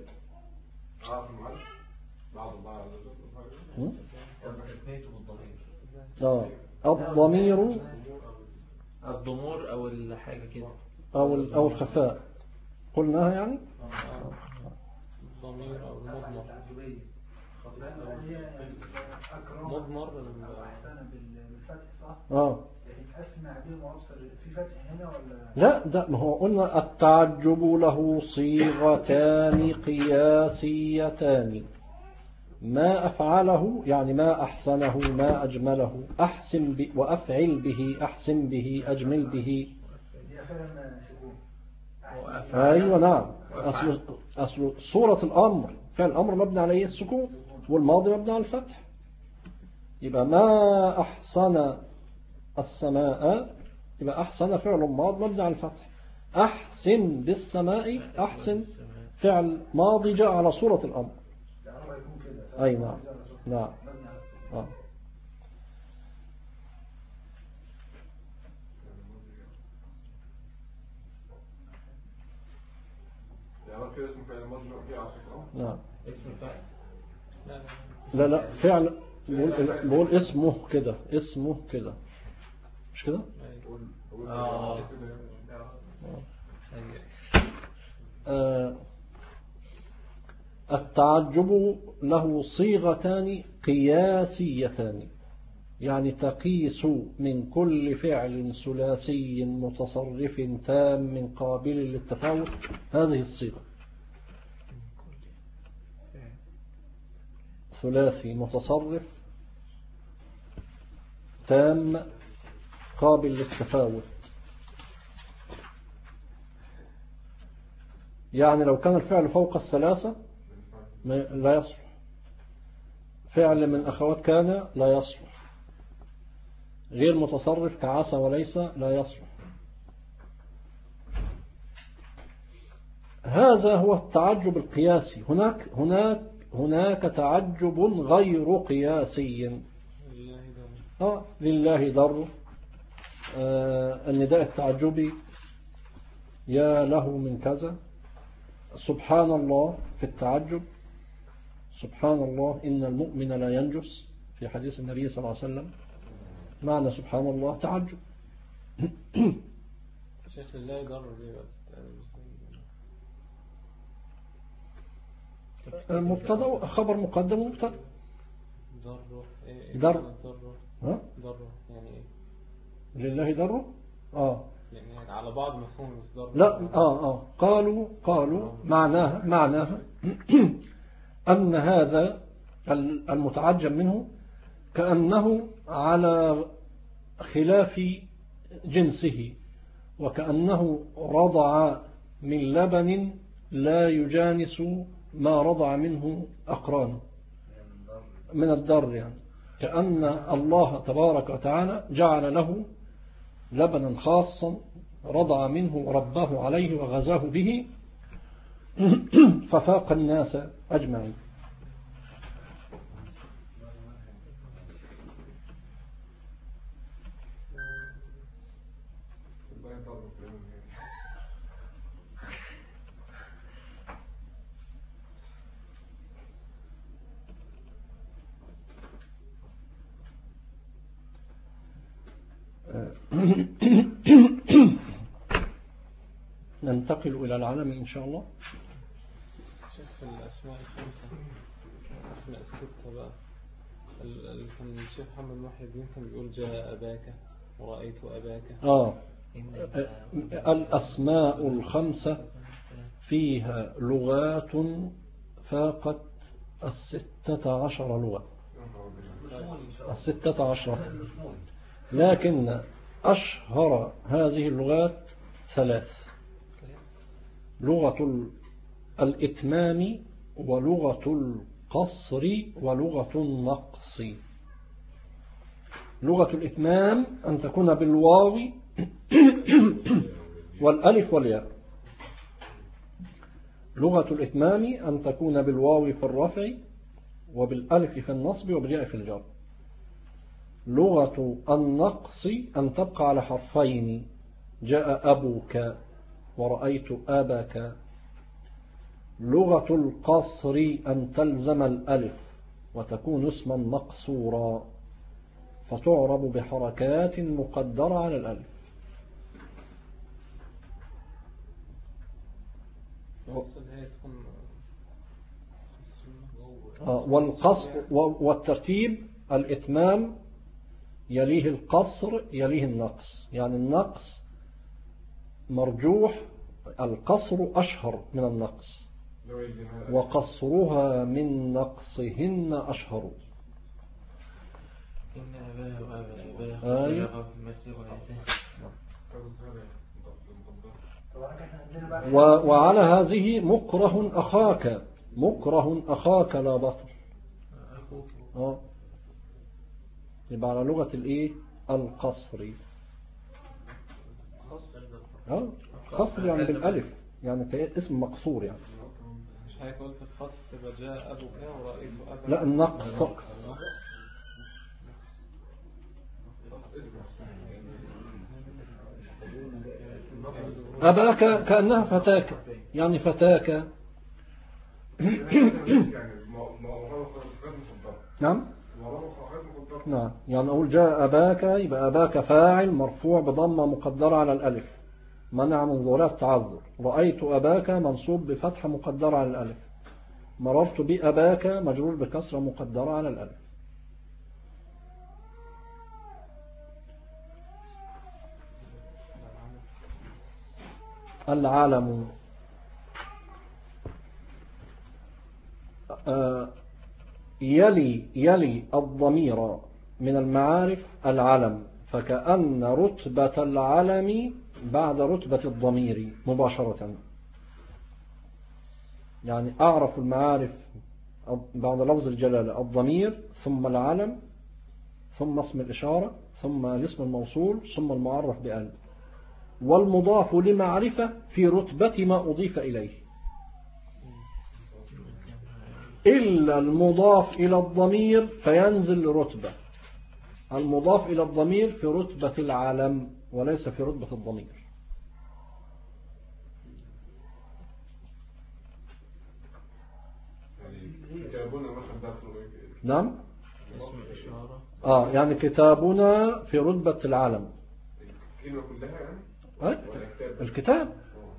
الضمور أو الحاجة كده أو الخفاء قلناها يعني الضمير أو مضمر بالفتح صح؟ يعني أسمع بهم وأبصر في فتح هنا ولا لا ده ما هو قلنا التعجب له صيغتان قياسيتان ما أفعله يعني ما أحسنه ما أجمله أحسن وأفعل به أحسن به أجمل به أيوة نعم أصل صورة الأمر فعل الأمر مبني عليه السكون والماضي مبني على الفتح يبقى ما أحسن السماء يبقى أحسن فعل ماضي مبني على الفتح أحسن بالسماء أحسن فعل ماضي جاء على صورة الأمر أي نعم نعم نعم لا فعل بقول اسمه كده مش كده التعجب له صيغتان قياسيتان يعني تقيس من كل فعل ثلاثي متصرف تام قابل للتفاوت هذه الصيغة ثلاثي متصرف تام قابل للتفاوت يعني لو كان الفعل فوق الثلاثة لا يصلح فعل من أخوات كان لا يصلح غير متصرف كعسى وليس لا يصلح هذا هو التعجب القياسي هناك تعجب غير قياسي لله در النداء التعجبي يا له من كذا سبحان الله في التعجب سبحان الله إن المؤمن لا ينجس في حديث النبي صلى الله عليه وسلم معنى سبحان الله تعجب شيخ الله يضر مبتدا خبر مقدم ومبتدا در يعني ايه لله دره يعني على بعض مفهوم الضر لا قالوا معناها أن هذا المتعجب منه كأنه على خلاف جنسه وكأنه رضع من لبن لا يجانس ما رضع منه أقرانه من الضر يعني كأن الله تبارك وتعالى جعل له لبنا خاصا رضع منه ورباه عليه وغزاه به ففاق الناس أجمعين. ننتقل إلى العالم إن شاء الله. شوف الأسماء الخمسة، الأسماء الستة بقى، كان الشيخ محمد محي الدين كان بيقول جاء أباك ورأيت أباك. الأسماء الخمسة فيها لغات فاقت 16 لغة، 16، لكن أشهر هذه اللغات 3: لغة الإتمام ولغة القصر ولغة النقص. لغة الإتمام أن تكون بالواو والألف والياء. لغة الإتمام أن تكون بالواو في الرفع وبالألف في النصب وبالياء في الجر. لغة النقص أن تبقى على حرفين: جاء أبوك ورأيت أباك. لغة القصر أن تلزم الألف وتكون اسما مقصورا فتعرب بحركات مقدرة على الألف. والقصر والترتيب: الإتمام يليه القصر يليه النقص، يعني النقص مرجوح، القصر أشهر من النقص، وقصرها من نقصهن أشهر. وعلى هذه مكره أخاك، مكره أخاك لا بطل. يبقى على لغة الايه؟ القصر. قصر يعني بالالف، يعني اسم مقصور يعني. مش هيقول في القصر تبقى جاء ابوك ورأيت اباك. لا، النقص. أباك كأنها فتاك، يعني فتاك. نعم نعم، يعني أقول جاء أباك، يبقى أباك فاعل مرفوع بضمة مقدرة على الألف منع من ظهورها التعذر. رأيت أباك منصوب بفتحة مقدرة على الألف. مررت بأباك مجرور بكسرة مقدرة على الألف. العالم يلي الضمير من المعارف العلم، فكأن رتبة العلم بعد رتبة الضمير مباشرة. يعني أعرف المعارف بعد لفظ الجلالة: الضمير ثم العلم ثم اسم الإشارة ثم الاسم الموصول ثم المعرف بأل، والمضاف لمعرفة في رتبة ما أضيف إليه، إلا المضاف إلى الضمير فينزل رتبة. المضاف إلى الضمير في رتبة العلم وليس في رتبة الضمير. نعم. يعني كتابنا في رتبة العلم. الكتاب.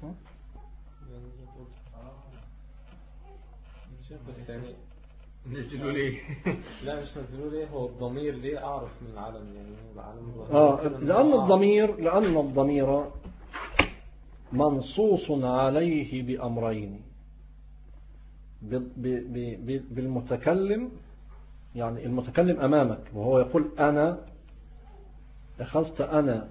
بس يعني نزلوا ليه؟ لا مش نزلوا ليه، هو الضمير ليه أعرف من العلم، يعني العلم لأن الضمير منصوص عليه بأمرين: بالمتكلم، يعني المتكلم أمامك وهو يقول أنا أخذت أنا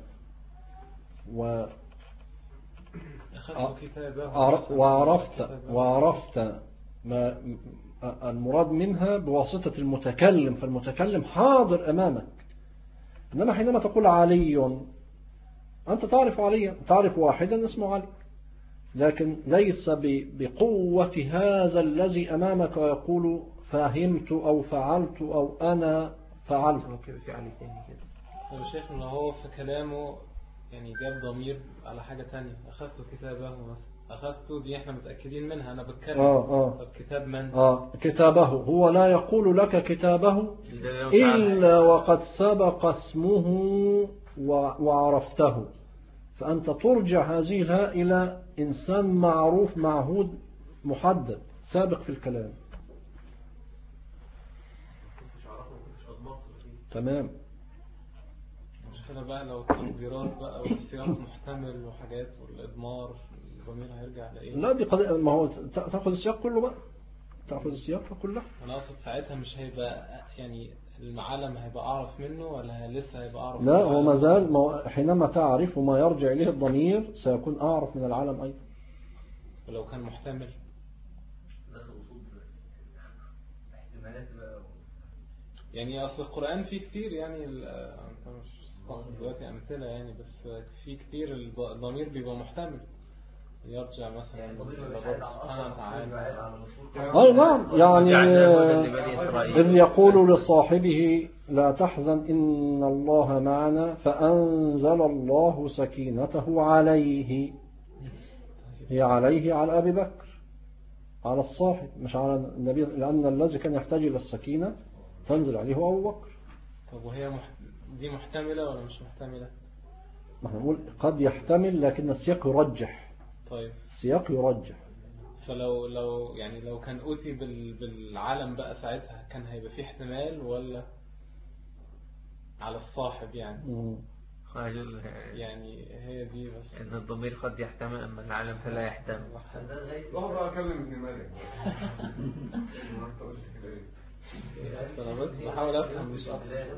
وعرفت المراد منها بواسطة المتكلم، فالمتكلم حاضر أمامك. إنما حينما تقول علي، أنت تعرف عليا، تعرف واحدا اسمه علي، لكن ليس بقوة هذا الذي أمامك ويقول فهمت أو فعلت أو أنا فعلت. في علي تاني كده. أنا شايف إن هو في كلامه يعني جاب ضمير على حاجة تانية. أخذت كتابه مثلا، أخذت دي إحنا متأكدين منها، أنا بتكلم. طب كتاب من؟ كتابه، هو لا يقول لك كتابه إلا وقد سبق اسمه وعرفته، فأنت ترجع هذه الهاء إلى إنسان معروف معهود محدد سابق في الكلام. تمام. المشكلة بقى لو التقديرات بقى والسياق محتمل وحاجات والإضمار، الضمير هيرجع لإيه؟ لا دي قضية، ما هو تأخذ السياق كله بقى، تأخذ السياق كله. أنا أقصد ساعتها مش هيبقى يعني المعلم هيبقى أعرف منه ولا لسه هيبقى أعرف؟ لا هو ما زال، حينما تعرف وما يرجع إليه الضمير سيكون أعرف من العالم أيضا. ولو كان محتمل يعني أصل القرآن فيه كتير يعني أنت مش دلوقتي أمثلة يعني، بس فيه كتير الضمير بيبقى محتمل يرجع مثلا سبحانه وتعالى. نعم يعني إذ يقول لصاحبه لا تحزن إن الله معنا فأنزل الله سكينته عليه. هي عليه على أبي بكر، على الصاحب مش على النبي، لأن الذي كان يحتاج إلى السكينة تنزل عليه أبو بكر. طب وهي دي محتملة ولا مش محتملة؟ ما احنا نقول قد يحتمل لكن السياق يرجح. طيب السياق يرجح. فلو يعني لو كان أتي بالعالم بقى ساعتها كان هيبقى فيه احتمال ولا على الصاحب يعني؟ يعني هي دي بس إن الضمير قد يحتمل أما العالم فلا يحتمل. روح بقى أكلم ابن مالك. أنا بس بحاول أفهم مش أكتر.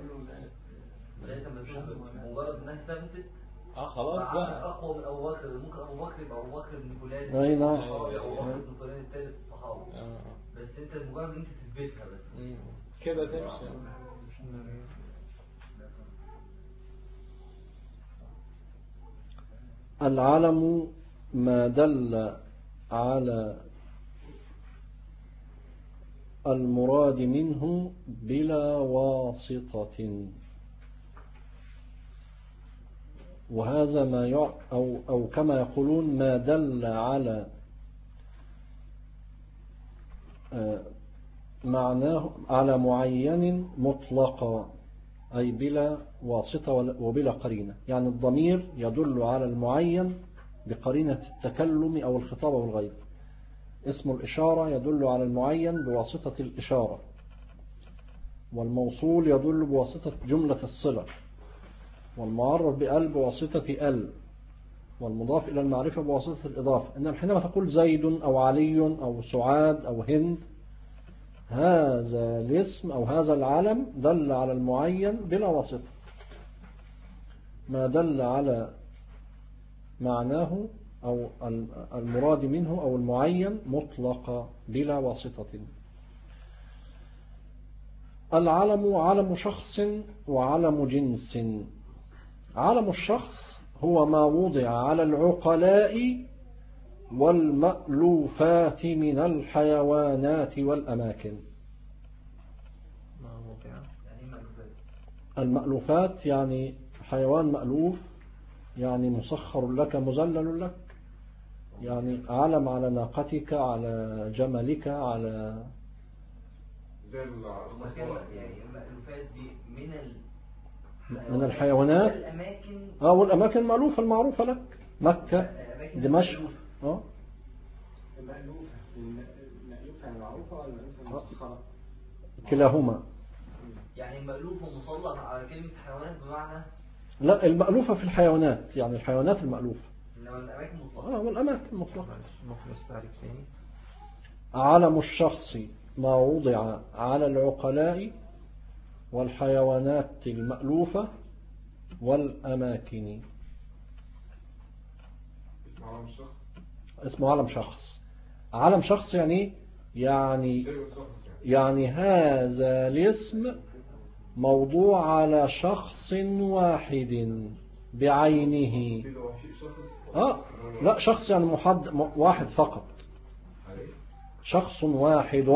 مجرد إنها ثبتت خلاص بقى أقوى من أبو بكر، ممكن أبو بكر يبقى أبو بكر بن فلان، أي نعم، أبو بكر بن فلان الثالث الصحابي، بس أنت مجرد أنت تثبتها بس كده تمشي. العلم ما دل على المراد منه بلا واسطة، وهذا ما أو كما يقولون ما دل على معناه على معين مطلقا، أي بلا واسطة وبلا قرينة. يعني الضمير يدل على المعين بقرينة التكلم أو الخطاب والغيب. اسم الإشارة يدل على المعين بواسطة الإشارة، والموصول يدل بواسطة جملة الصلة، والمعرف بأل بواسطة أل، والمضاف إلى المعرفة بواسطة الإضافة. إنما حينما تقول زيد أو علي أو سعاد أو هند، هذا الاسم أو هذا العلم دل على المعين بلا واسطة. ما دل على معناه أو المراد منه أو المعين مطلقا بلا واسطة. العلم علم شخص وعلم جنس. علم الشخص هو ما وضع على العقلاء والمألوفات من الحيوانات والأماكن. المألوفات يعني حيوان مألوف، يعني مسخر لك مذلل لك، يعني علم على ناقتك، على جملك، على زي يعني المألوفات دي من الحيوانات والأماكن المألوفة المعروفة لك، مكة، دمشق. المألوفة المعروفة ولا المسخرة؟ كلاهما. يعني المألوفة مصلح على كلمة حيوانات بمعنى لا، المألوفة في الحيوانات، يعني الحيوانات المألوفة. إنما الأماكن مطلقة. والأماكن مطلقة. مخلص تعريف ثاني. علم الشخص ما وضع على العقلاء والحيوانات المألوفة والأماكن. اسمه علم شخص. اسمه علم شخص. علم شخص يعني يعني هذا الاسم موضوع على شخص واحد بعينه. لا، شخص يعني واحد فقط، شخص واحد.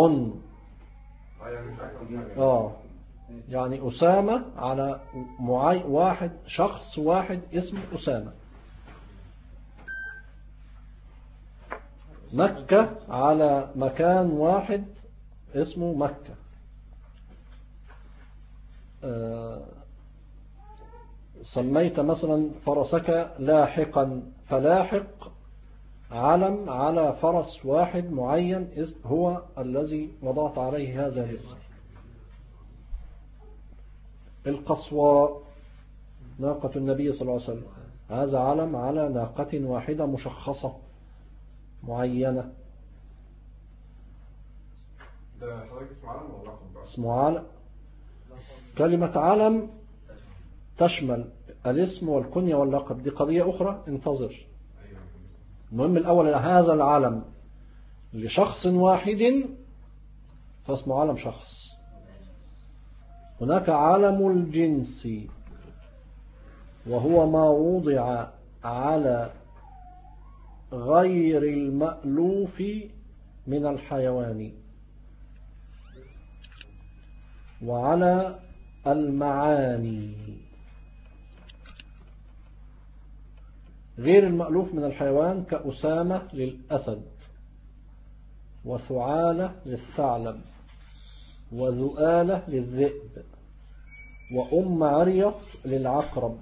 يعني أسامة على واحد، شخص واحد اسم أسامة. مكة على مكان واحد اسمه مكة. سميت مثلا فرسك لاحقا، فلاحق علم على فرس واحد معين هو الذي وضعت عليه هذا الاسم. القصواء ناقة النبي صلى الله عليه وسلم، هذا علم على ناقة واحدة مشخصة معينة. ده حضرتك اسمه علم ولا لقب؟ اسمه علم. كلمة علم تشمل الاسم والكنية واللقب، دي قضية أخرى، انتظر. المهم الأول هذا العلم لشخص واحد فاسمه علم شخص. هناك علم الجنس وهو ما وضع على غير المألوف من الحيوان وعلى المعاني. غير المألوف من الحيوان كأسامة للأسد، وثعالة للثعلب، وذؤالة للذئب، وأم عريط للعقرب.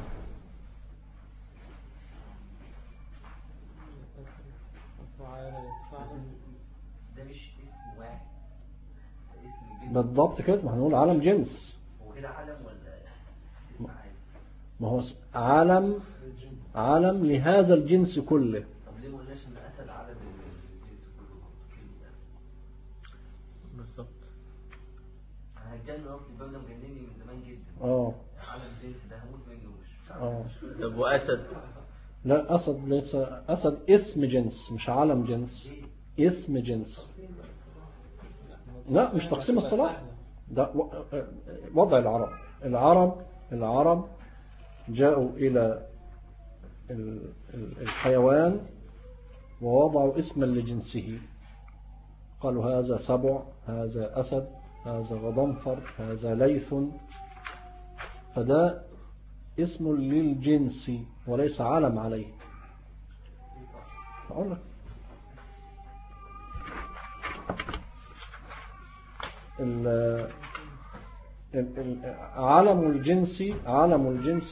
ده مش اسم واحد، اسم بالضبط كده، ما هنقول علم جنس. هو كده علم ولا اسم عادي؟ ما هو علم لهذا الجنس كله. طب ليه ما قلناش ان اسد علم الجنس كله؟ بالظبط. هيجنن اصلا الباب ده مجنني من زمان جدا. علم الجنس ده هموت منه. طب واسد؟ لا، أسد ليس أسد، اسم جنس مش علم جنس، اسم جنس. لا، مش تقسيم اصطلاح، ده وضع العرب جاءوا إلى الحيوان ووضعوا اسما لجنسه، قالوا هذا سبع، هذا أسد، هذا غضنفر، هذا ليث، فده اسم للجنس وليس علم عليه. أقول لك علم الجنس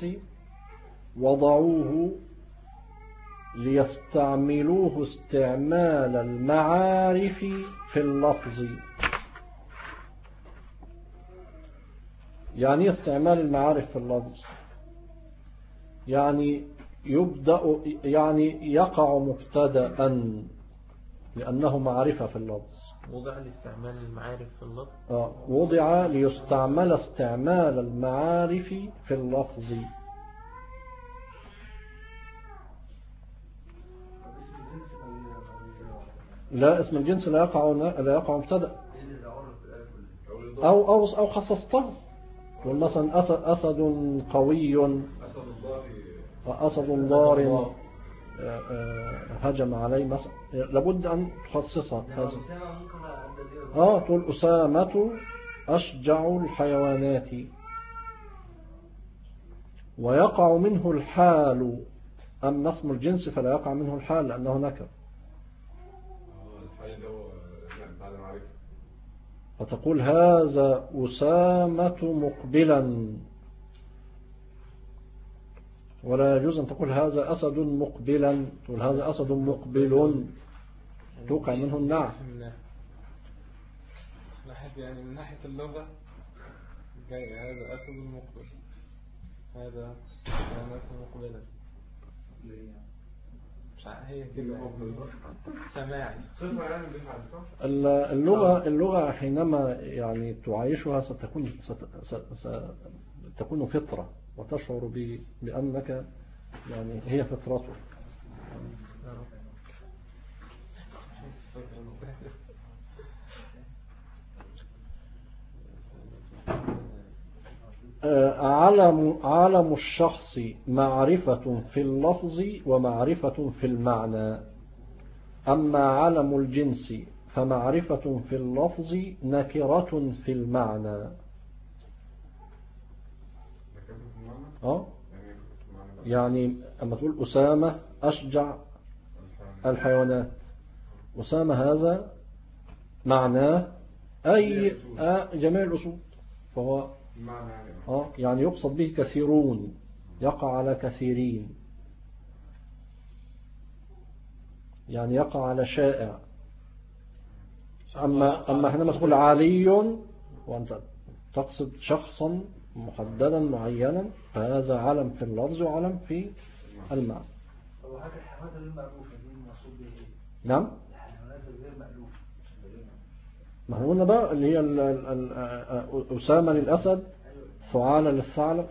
وضعوه ليستعملوه استعمال المعارف في اللفظ. يعني استعمال المعارف في اللفظ يعني يقع مبتدأ لأنه معرفة في اللفظ. وضع لاستعمال المعارف في اللفظ. وضع ليستعمل استعمال المعارف في اللفظ. لا، اسم الجنس لا يقع مبتدأ. أو خصصته، تقول مثلا أسد قوي، أسد ضار هجم عليه مثلا، لابد أن تخصصها. تقول أسامة أشجع الحيوانات، ويقع منه الحال. أما اسم الجنس فلا يقع منه الحال لأنه نكر. فتقول هذا أسامة مقبلا، ولا يجوز أن تقول هذا أسد مقبلا، تقول هذا أسد مقبل، توقع منه النعم. يعني من ناحية اللغة جاي هذا أسد مقبل، هذا أسد مقبلا، مش هي كده سماعي. اللغة حينما يعني تعايشها ستكون فطرة، وتشعر بأنك يعني هي فطرته. علم الشخص معرفة في اللفظ ومعرفة في المعنى، أما علم الجنس فمعرفة في اللفظ نكرة في المعنى. يعني أما تقول أسامة أشجع الحيوانات، أسامة هذا معناه أي جميع الأسود، فهو يعني يقصد به كثيرون، يقع على كثيرين، يعني يقع على شائع. أما حينما تقول عالي وأنت تقصد شخصا محددا معينا، فهذا علم في اللفظ وعلم في المعنى. هو هذه الحيوانات غير مألوفة دي المقصود بها ايه؟ نعم، الحيوانات غير مألوفة. ما احنا قلنا بقى اللي هي أسامة للأسد، ثعالة للثعلب.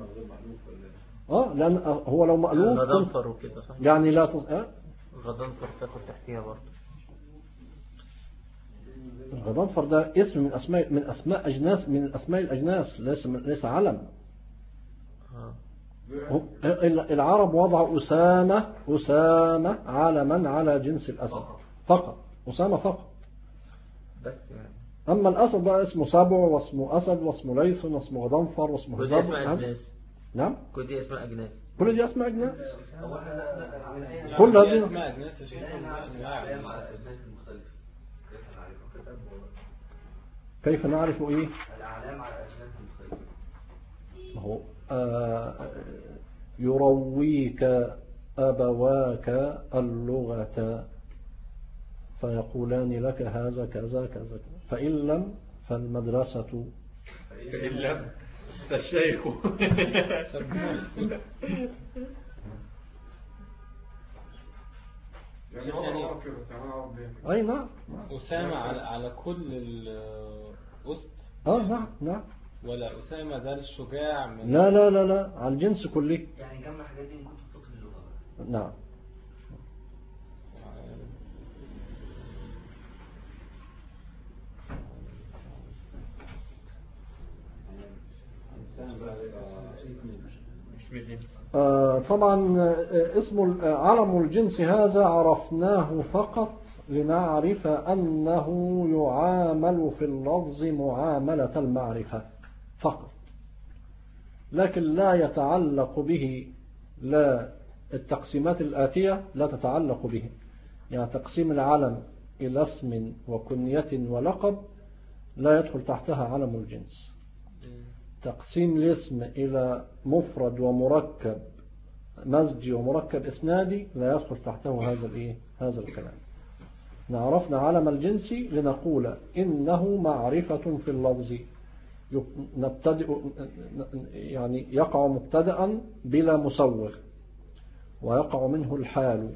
لأن هو لو مألوف غضنفر وكده صح؟ يعني لا غضنفر تاخد تحتيها برضه. الغضنفر ده اسم من أسماء أجناس، من أسماء الأجناس، ليس علم. العرب وضعوا أسامة علما على جنس الأسد فقط، أسامة فقط بس يعني. أما الأسد بقى اسمه سبع واسمه أسد واسمه ليث واسمه غضنفر واسمه هزاب. نعم، كل دي أسماء أجناس. كل دي أسماء أجناس. كل هذه أسماء أجناس. كيف نعرف إيه؟ الأعلام على الأجناس المختلفة. هو يرويك أبواك اللغة فيقولان لك هذا كذا كذا، فإن لم فالمدرسة، فإن لم فالشيخ. أي نعم. أسامة على كل الأسد. نعم. ولا أسامة ده الشجاع من لا على الجنس كله. يعني جمع حاجات دي من كتب فقه اللغة. نعم. طبعا اسم علم الجنس هذا عرفناه فقط لنعرف أنه يعامل في اللفظ معاملة المعرفة فقط، لكن لا يتعلق به، لا التقسيمات الآتية لا تتعلق به. يعني تقسيم العلم إلى اسم وكنية ولقب لا يدخل تحتها علم الجنس. تقسيم الاسم إلى مفرد ومركب مزجي ومركب إسنادي لا يدخل تحته هذا الكلام. نعرفنا علم الجنس لنقول إنه معرفة في اللفظ، نبتدئ يعني يقع مبتدأ بلا مسوغ ويقع منه الحال،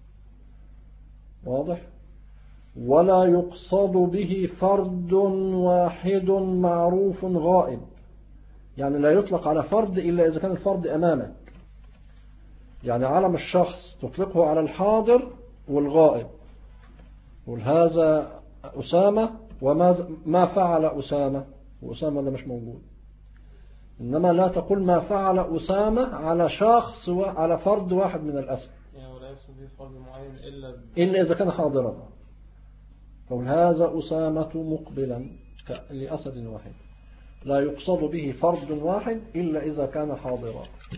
واضح؟ ولا يقصد به فرد واحد معروف غائب، يعني لا يطلق على فرد إلا إذا كان الفرد أمامك. يعني علم الشخص تطلقه على الحاضر والغائب، وهذا أسامة وما فعل أسامة، وأسامة ده مش موجود. إنما لا تقول ما فعل أسامة على شخص على فرد واحد من الأسد، يعني ولا يقصد به فرد معين إلا إذا كان حاضرا. تقول هذا أسامة مقبلا لأسد واحد، لا يقصد به فرد واحد إلا إذا كان حاضرا.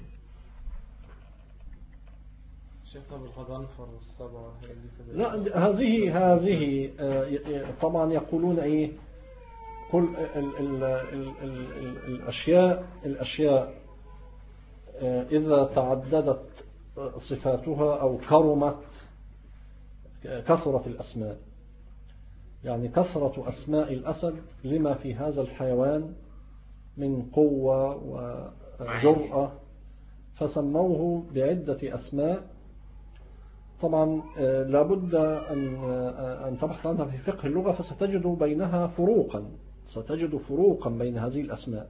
شفنا بالغضنفر والسبع. لا، هذه طبعا يقولون إيه، كل الأشياء إذا تعددت صفاتها أو كرمت كثرت الأسماء. يعني كثرة أسماء الأسد لما في هذا الحيوان من قوة وجرأة فسموه بعدة أسماء. طبعا لابد أن تبحث عنها في فقه اللغة، فستجد بينها فروقا، ستجد فروقا بين هذه الأسماء.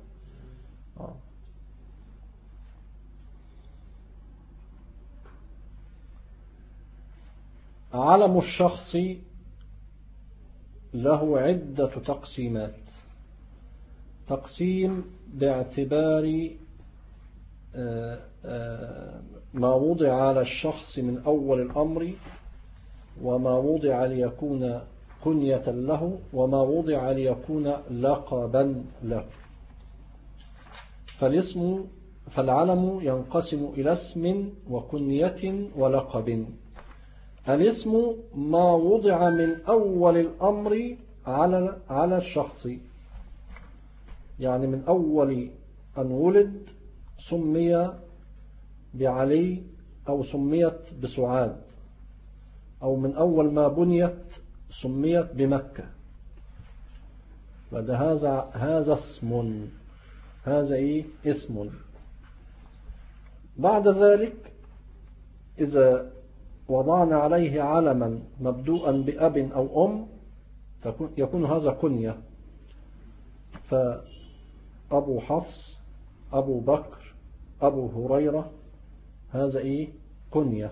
علم الشخص له عدة تقسيمات. تقسيم باعتبار ما وضع على الشخص من أول الأمر، وما وضع ليكون كنية له، وما وضع ليكون لقبا له. فالعلم ينقسم إلى اسم وكنية ولقب. الاسم ما وضع من أول الأمر على الشخص، يعني من أول أن ولد سمي بعلي أو سميت بسعاد، أو من أول ما بنيت سميت بمكة، هذا اسم، هذا اسم. بعد ذلك إذا وضعنا عليه علما مبدوءا بأب أو أم يكون هذا كنية، فأبو حفص، أبو بكر، أبو هريرة، هذا كنية.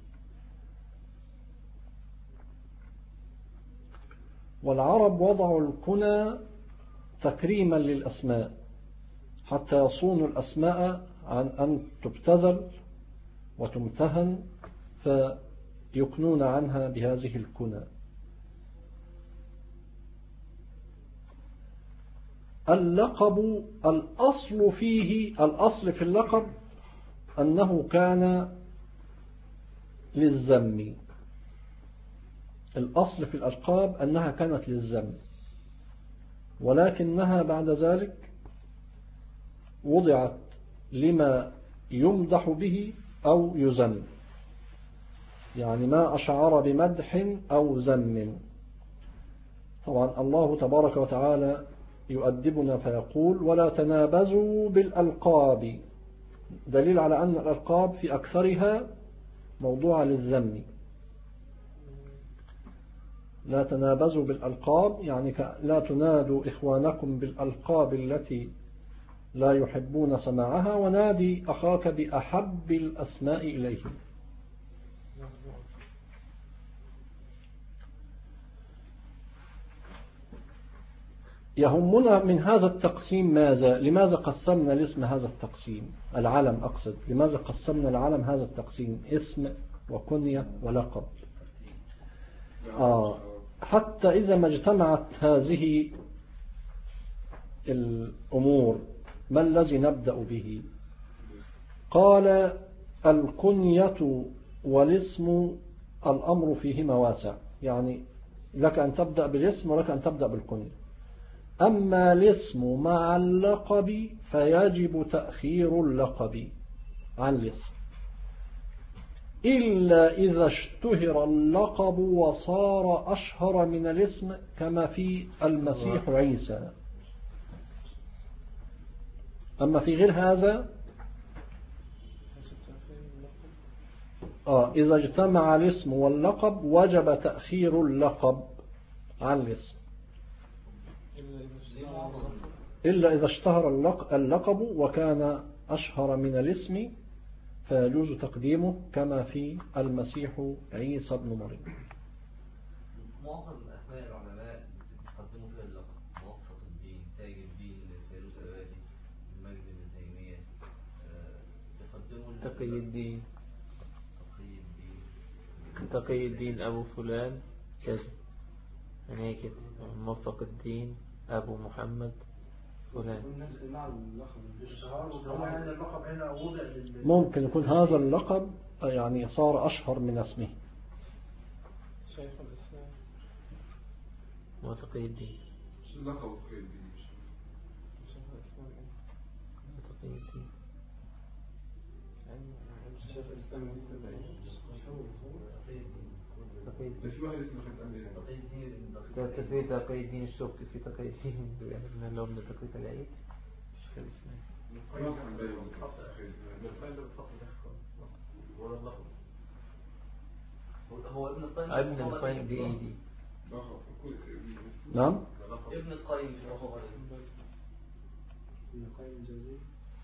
والعرب وضعوا الكنى تكريما للأسماء حتى يصونوا الأسماء عن أن تبتذل وتمتهن، فيكنون عنها بهذه الكنى. اللقب الأصل في اللقب أنه كان للذم. الأصل في الألقاب أنها كانت للذم، ولكنها بعد ذلك وضعت لما يمدح به أو يذم، يعني ما أشعر بمدح أو ذم. طبعا الله تبارك وتعالى يؤدبنا فيقول: ولا تنابزوا بالألقاب، دليل على أن الألقاب في أكثرها موضوع للذم. لا تنابزوا بالألقاب يعني لا تنادوا إخوانكم بالألقاب التي لا يحبون سماعها، ونادي أخاك بأحب الأسماء إليه. يهمنا من هذا التقسيم ماذا؟ لماذا قسمنا الاسم هذا التقسيم؟ العلم أقصد، لماذا قسمنا العلم هذا التقسيم؟ اسم وكنية ولقب. حتى إذا ما اجتمعت هذه الأمور ما الذي نبدأ به؟ قال: الكنية والاسم الأمر فيهما واسع، يعني لك أن تبدأ بالاسم ولك أن تبدأ بالكنية. أما الاسم مع اللقب فيجب تأخير اللقب عن الاسم، إلا إذا اشتهر اللقب وصار أشهر من الاسم، كما في المسيح عيسى. أما في غير هذا إذا اجتمع الاسم واللقب وجب تأخير اللقب عن الاسم، إلا إذا اشتهر اللقب وكان أشهر من الاسم فيجوز تقديمه، كما في المسيح عيسى بن مريم. معظم أسماء العلماء يقدموا فيها اللقب: موفق الدين، تاج الدين، فيروز الأبادي، المجد بن تيمية، يقدموا تقي الدين، تقي الدين أبو فلان كذا، يعني كده. موفق الدين أبو محمد فلان. ممكن يكون هذا اللقب يعني صار أشهر من اسمه. شيخ الإسلام وتقي الدين، شو اللقب تقي الدين؟ شيخ الإسلام تقي الدين، شيخ الإسلام بس واحد اسمه في تقي الدين الشوكي، في تقي الدين من اللون تقي العيد. شيخ الإسلام هو ابن القيم. ابن القيم بإيدي. نعم، ابن القيم في الرحمة. ابن القيم الجوزي.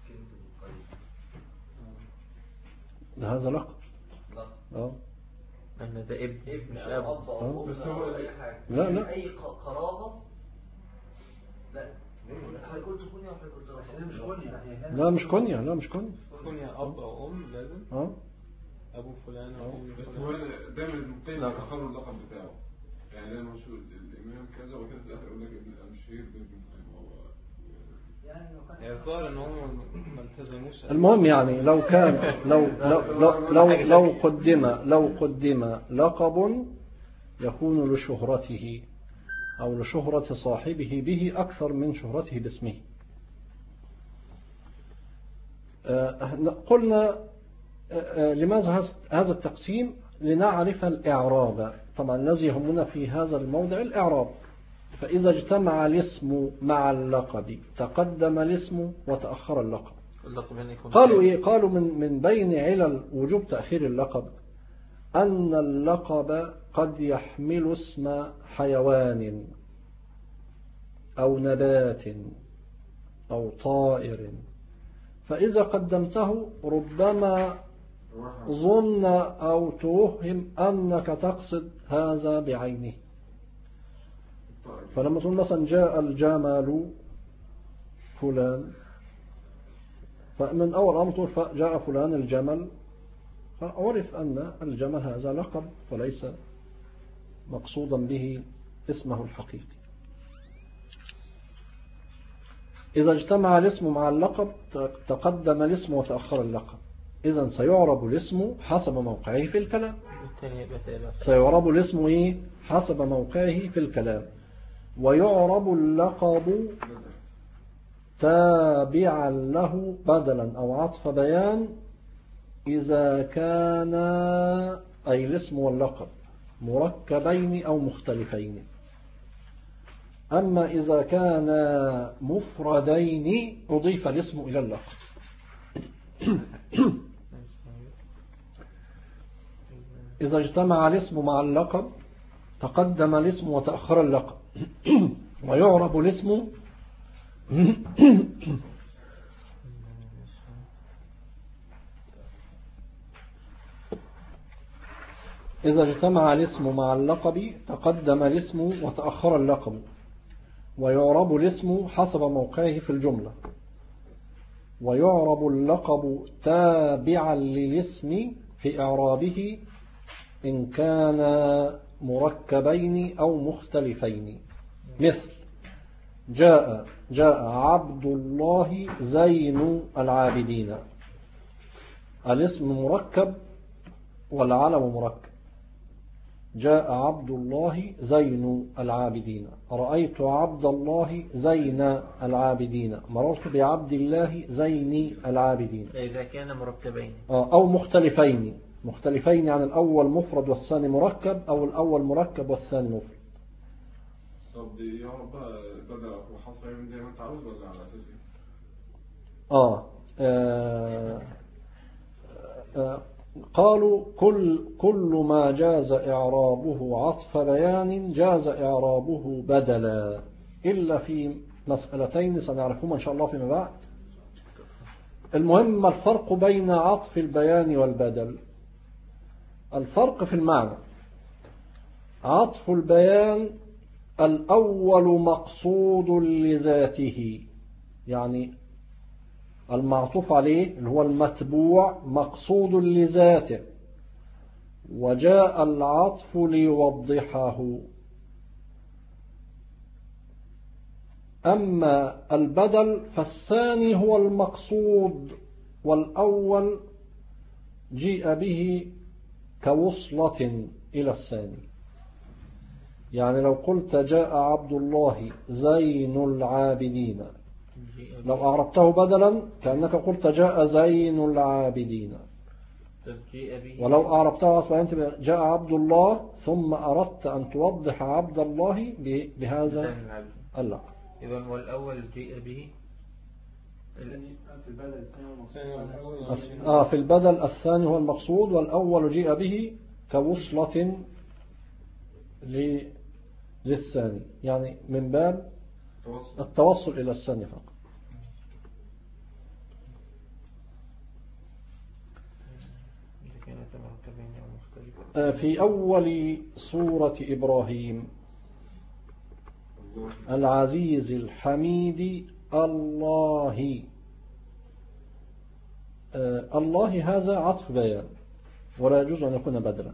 هذا لقب. أن ده ابن مش أب. بس هو أي حاجة. لا أي قرابة. لا لا مش كنية، لا مش كنية. كنية أب أو أم لازم. أبو فلان أو أم. بس هو دايما المبتدئ يأخروا اللقب بتاعه، يعني دايما مشهور الإمام كذا وكذا في الآخر يقول لك ابن المشير بن فلان. يعني الظاهر إن هم ما التزموش. المهم يعني لو كان لو قدم لقب يكون لشهرته أو لشهرة صاحبه به أكثر من شهرته باسمه. قلنا لماذا هذا التقسيم؟ لنعرف الإعراب. طبعا الذي يهمنا في هذا الموضع الإعراب. فإذا اجتمع الاسم مع اللقب تقدم الاسم وتأخر اللقب. قالوا إيه؟ قالوا من بين علل وجوب تأخير اللقب أن اللقب قد يحمل اسم حيوان أو نبات أو طائر، فإذا قدمته ربما ظن أو توهم أنك تقصد هذا بعينه. فلما تقول مثلا جاء الجمال فلان، فمن أول أمر تقول جاء فلان الجمل، فعرف أن الجمل هذا لقب وليس مقصودا به اسمه الحقيقي. إذا اجتمع الاسم مع اللقب تقدم الاسم وتأخر اللقب. إذن سيعرب الاسم حسب موقعه في الكلام. سيعرب الاسم حسب موقعه في الكلام، ويعرب اللقب تابعا له بدلا أو عطف بيان إذا كان أي الاسم واللقب مركبين أو مختلفين. أما إذا كان مفردين أضيف الاسم إلى اللقب. إذا اجتمع الاسم مع اللقب تقدم الاسم وتأخر اللقب، ويعرب الاسم إذا اجتمع الاسم مع اللقب تقدم الاسم وتأخر اللقب، ويعرب الاسم حسب موقعه في الجملة، ويعرب اللقب تابعا للاسم في إعرابه إن كان مركبين أو مختلفين. مثل جاء عبد الله زين العابدين، الاسم مركب والعلم مركب. جاء عبد الله زين العابدين، رأيت عبد الله زين العابدين، مررت بعبد الله زين العابدين. إذا كان مركبين أو مختلفين عن الأول مفرد والثاني مركب، أو الأول مركب والثاني مفرد. طب يعرف بقى بدأ وحصل من زي ما انت عاوز ولا على أساس ايه؟ قالوا كل ما جاز إعرابه عطف بيان جاز إعرابه بدلا، إلا في مسألتين سنعرفهما إن شاء الله فيما بعد. المهم الفرق بين عطف البيان والبدل. الفرق في المعنى. عطف البيان الأول مقصود لذاته، يعني المعطوف عليه اللي هو المتبوع مقصود لذاته، وجاء العطف ليوضحه. أما البدل فالثاني هو المقصود، والأول جيء به كوصلة إلى الثاني. يعني لو قلت جاء عبد الله زين العابدين، لو أعربته بدلا كأنك قلت جاء زين العابدين. ولو أعربته أصلا جاء عبد الله ثم أردت أن توضح عبد الله بهذا اللقب. إذن والأول جيء به في البدل الثاني هو المقصود، والأول جيء به كوصلة للثاني، يعني من باب التوصل إلى الثاني فقط. في أول سورة إبراهيم العزيز الحميد الله. الله هذا عطف بيان ولا يجوز أن يكون بدلا،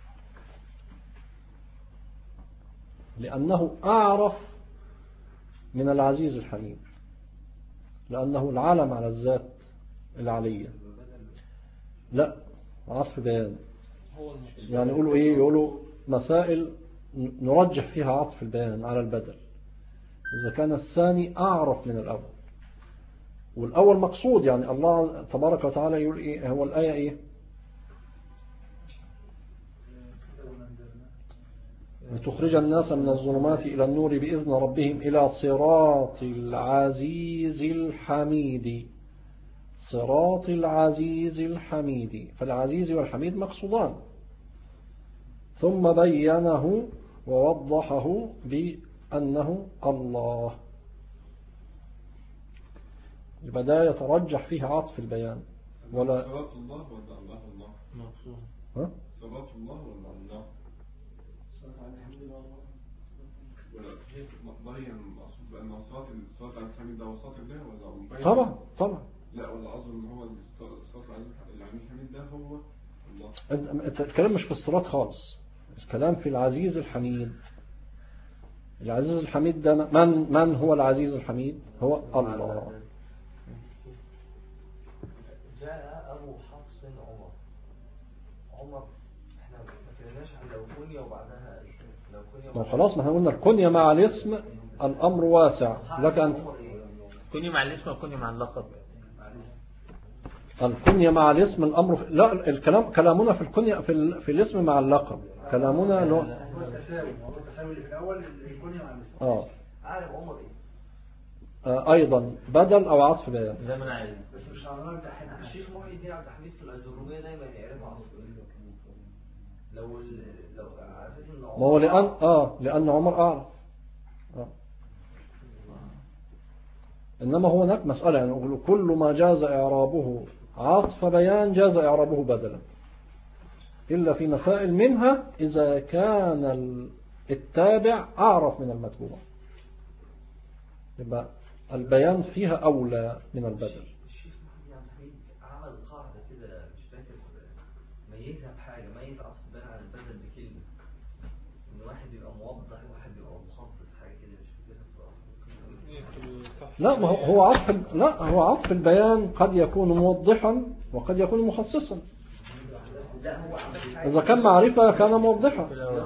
لأنه أعرف من العزيز الحميد، لأنه العلم على الذات العلية. لا، عطف بيان. يعني يقولوا إيه؟ يقولوا مسائل نرجح فيها عطف البيان على البدل إذا كان الثاني أعرف من الأول، والأول مقصود. يعني الله تبارك وتعالى يقول إيه؟ هو الآية إيه؟ لتخرج الناس من الظلمات إلى النور بإذن ربهم إلى صراط العزيز الحميد. صراط العزيز الحميد، فالعزيز والحميد مقصودان. ثم بينه ووضحه بأنه الله، البداية يترجح فيها عطف البيان. ولا صراط الله ولا الله الله مقصود. صراط الله ولا الله ولا ضيّن مقصود بأن صراط الحميد ده وصراط الله ولا طبعا طبعا. لا، ولا أظن إن هو صراط الحميد ده هو الله. الكلام مش في الصراط خالص، الكلام في العزيز الحميد. العزيز الحميد ده من هو العزيز الحميد؟ هو الله. جاء أبو حفص عمر احنا ما كناش عن لو كنية وبعدها اسم. لو كنية خلاص، ما احنا قلنا الكنية مع الاسم الأمر واسع لك أنت. كنية مع الاسم وكنية مع اللقب. الكنية مع الاسم الأمر لا، كلامنا في الكنية في الاسم مع اللقب. كلامنا هو التساوي اللي في الأول الكنية مع الاسم. عارف عمر ايه؟ أيضا بدل أو عطف بيان. زي ما أنا عايز. بس مش هنرجع هنا. الشيخ محي الدين عبد الحميد في الأجرومية دايما يعرف عصر. لو على أساس إن ما هو لأن عمر أعرف. إنما هو هناك مسألة، يعني نقول كل ما جاز إعرابه عطف بيان جاز إعرابه بدلا، إلا في مسائل منها إذا كان التابع أعرف من المتبوع، يبقى البيان فيها أولى من البدل. الشيخ محي عبد الحميد عمل قاعدة كده مش فاكر ميزها بحاجة، ميز عطف بيان عن البدل بكلمة، إن واحد يبقى موضح وواحد يبقى مخصص، حاجة كده مش فاكرها بصراحة. لا، ما هو عطف البيان قد يكون موضحا وقد يكون مخصصا. إذا كان معرفة كان موضحا.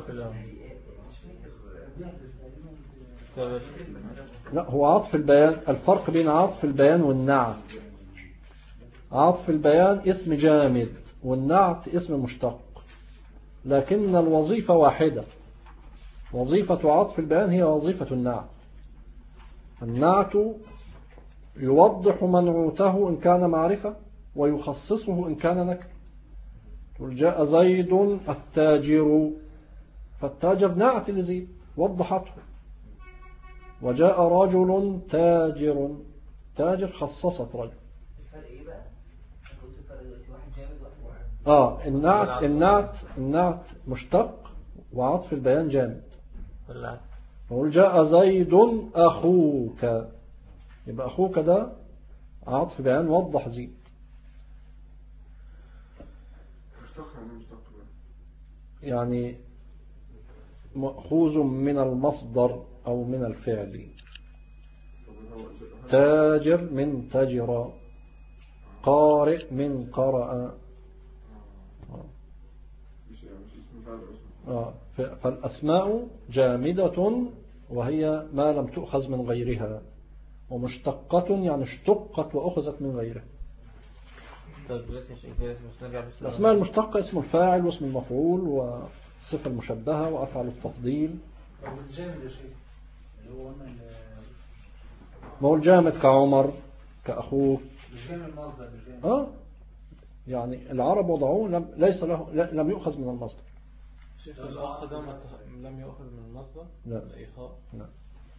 لا، هو عطف البيان، الفرق بين عطف البيان والنعت. عطف البيان اسم جامد والنعت اسم مشتق، لكن الوظيفة واحدة. وظيفة عطف البيان هي وظيفة النعت. النعت يوضح منعوته إن كان معرفة ويخصصه إن كان نكر. جاء زيد التاجر، فالتاجر نعت لزيد وضحته. وجاء رجل تاجر خصصت رجل. الفرق ايه بقى؟ قلت الفرق دلوقتي واحد جامد وواحد النعت مشتق وعطف البيان جامد. بالعكس. نقول جاء زيد أخوك، يبقى أخوك ده عطف بيان وضح زيد. يعني مأخوذ من المصدر أو من الفعل. تاجر من تجر، قارئ من قرأ. فالأسماء جامدة وهي ما لم تؤخذ من غيرها، ومشتقة يعني اشتقت وأخذت من غيرها. الأسماء المشتقة اسم الفاعل واسم المفعول والصفة المشبهة وأفعل التفضيل. ما هو الجامد كعمر كأخوه. يعني العرب وضعوه ليس له، لم يؤخذ من المصدر. شيخ الأخ ده لم يؤخذ من المصدر؟ لا. الإيخاء؟ لا.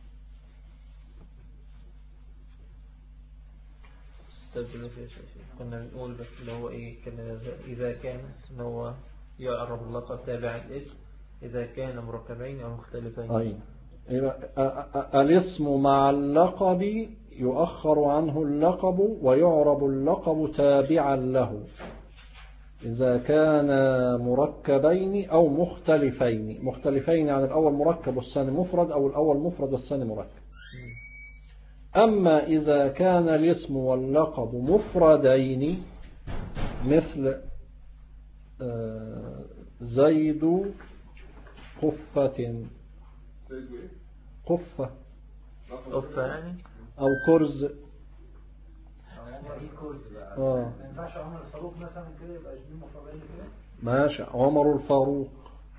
كنا نقول بس اللي هو إيه، كان إذا كان إن هو يعرب اللقب تابع الاسم إذا كان مركبين أو مختلفين. الاسم مع اللقب يؤخر عنه اللقب ويعرب اللقب تابعا له إذا كان مركبين أو مختلفين عن الأول مركب والثاني مفرد أو الأول مفرد والثاني مركب. أما إذا كان الاسم واللقب مفردين مثل زيد قفة قفة يعني أو كرز. ما ينفعش عمر الفاروق مثلا كده يبقى اثنين مفردين كده. ماشي عمر الفاروق،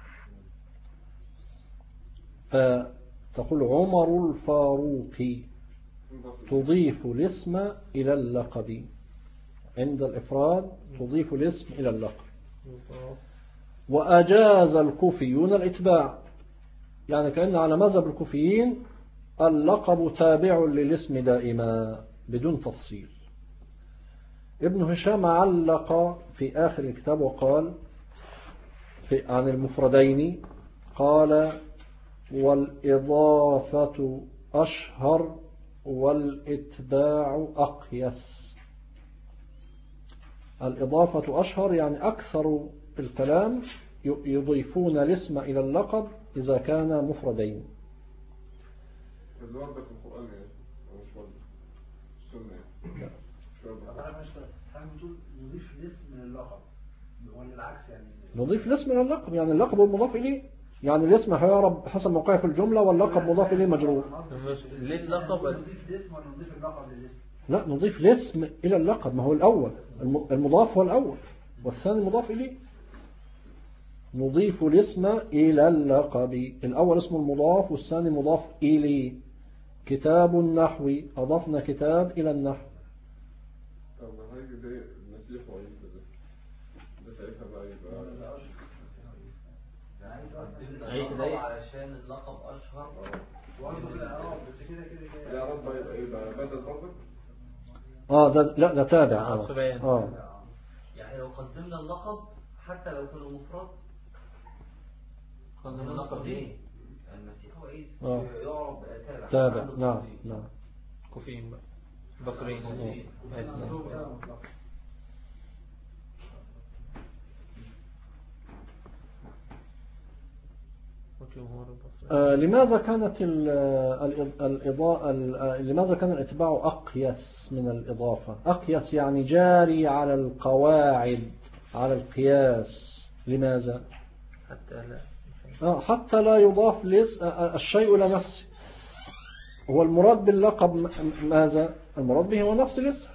فتقول عمر الفاروق تضيف الاسم إلى اللقب. عند الإفراد تضيف الاسم إلى اللقب. وأجاز الكوفيون الإتباع، يعني كأن على مذهب الكوفيين اللقب تابع للاسم دائما بدون تفصيل. ابن هشام علق في آخر الكتاب وقال عن المفردين قال والإضافة أشهر والإتباع أقيس. الإضافة أشهر يعني أكثر الكلام يضيفون الاسم إلى اللقب إذا كان مفردين. الورد في القرآن يعني مش ورد السنة يعني. نضيف الاسم للقب ولا العكس يعني؟ نضيف الاسم إلى اللقب يعني اللقب المضاف إليه، يعني الاسم هيعرب حسب موقعه في الجملة واللقب مضاف إليه مجرور. ليه اللقب؟ نضيف الاسم ولا نضيف اللقب للاسم؟ لا نضيف الاسم إلى اللقب، ما هو الأول المضاف هو الأول والثاني مضاف إليه. نضيف الاسم إلى اللقب، الأول اسم المضاف والثاني مضاف إليه. كتاب النحو أضفنا كتاب إلى النحو. طب هاي ده المسيح وعيسى ده ساعتها بقى يبقى علشان اللقب أشهر برضه بالإعراب بس كده الإعراب بقى يبقى إيه بقى بدل برضه؟ ده لا ده تابع. يعني لو قدمنا اللقب حتى لو كانوا مفرد قدمنا اللقب ليه؟ المسيح وعيسى يعرب تابع. نعم كوفيين بقى بصريين. لماذا كان الاتباع أقيس من الإضافة؟ أقيس يعني جاري على القواعد على القياس. لماذا؟ حتى لا يضاف الشيء إلى نفسه. هو المراد باللقب ماذا؟ المراد به هو نفس الاسم.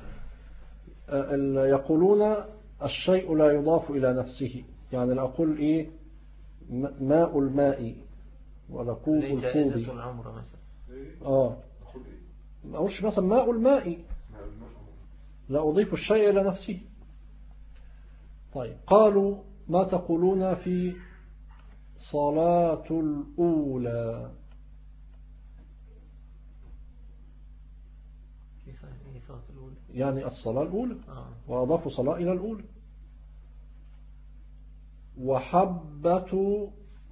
يقولون الشيء لا يضاف إلى نفسه، يعني لا أقول إيه ماء الماء ولا كوب الكوب. ما أقولش مثلا ماء الماء، لا أضيف الشيء إلى نفسه. طيب قالوا ما تقولون في صلاة الأولى؟ يعني الصلاة الأولى وأضافوا صلاة إلى الأولى. وحبة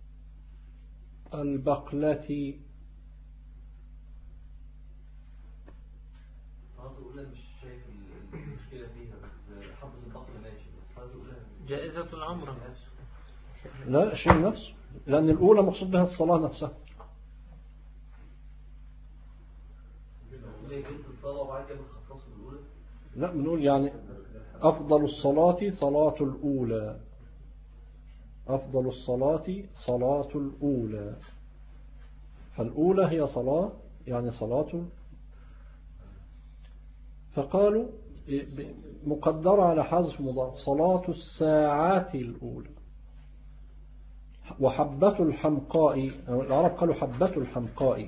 البقلة الصلاة الأولى مش شايف المشكلة فيها، بس حبة البقلة ماشي، بس الصلاة الأولى جائزة العمرة لا شيء نفسه، لأن الأولى مقصود بها الصلاة نفسها. زي جلد الصلاة وبعد كده بتخصصه بالأولى. لا بنقول يعني أفضل الصلاة صلاة الأولى، أفضل الصلاة صلاة الأولى، فالأولى هي صلاة يعني صلاة. فقالوا مقدرة على حذف مضاف صلاة الساعات الأولى. وحبة الحمقاء، العرب قالوا حبة الحمقاء،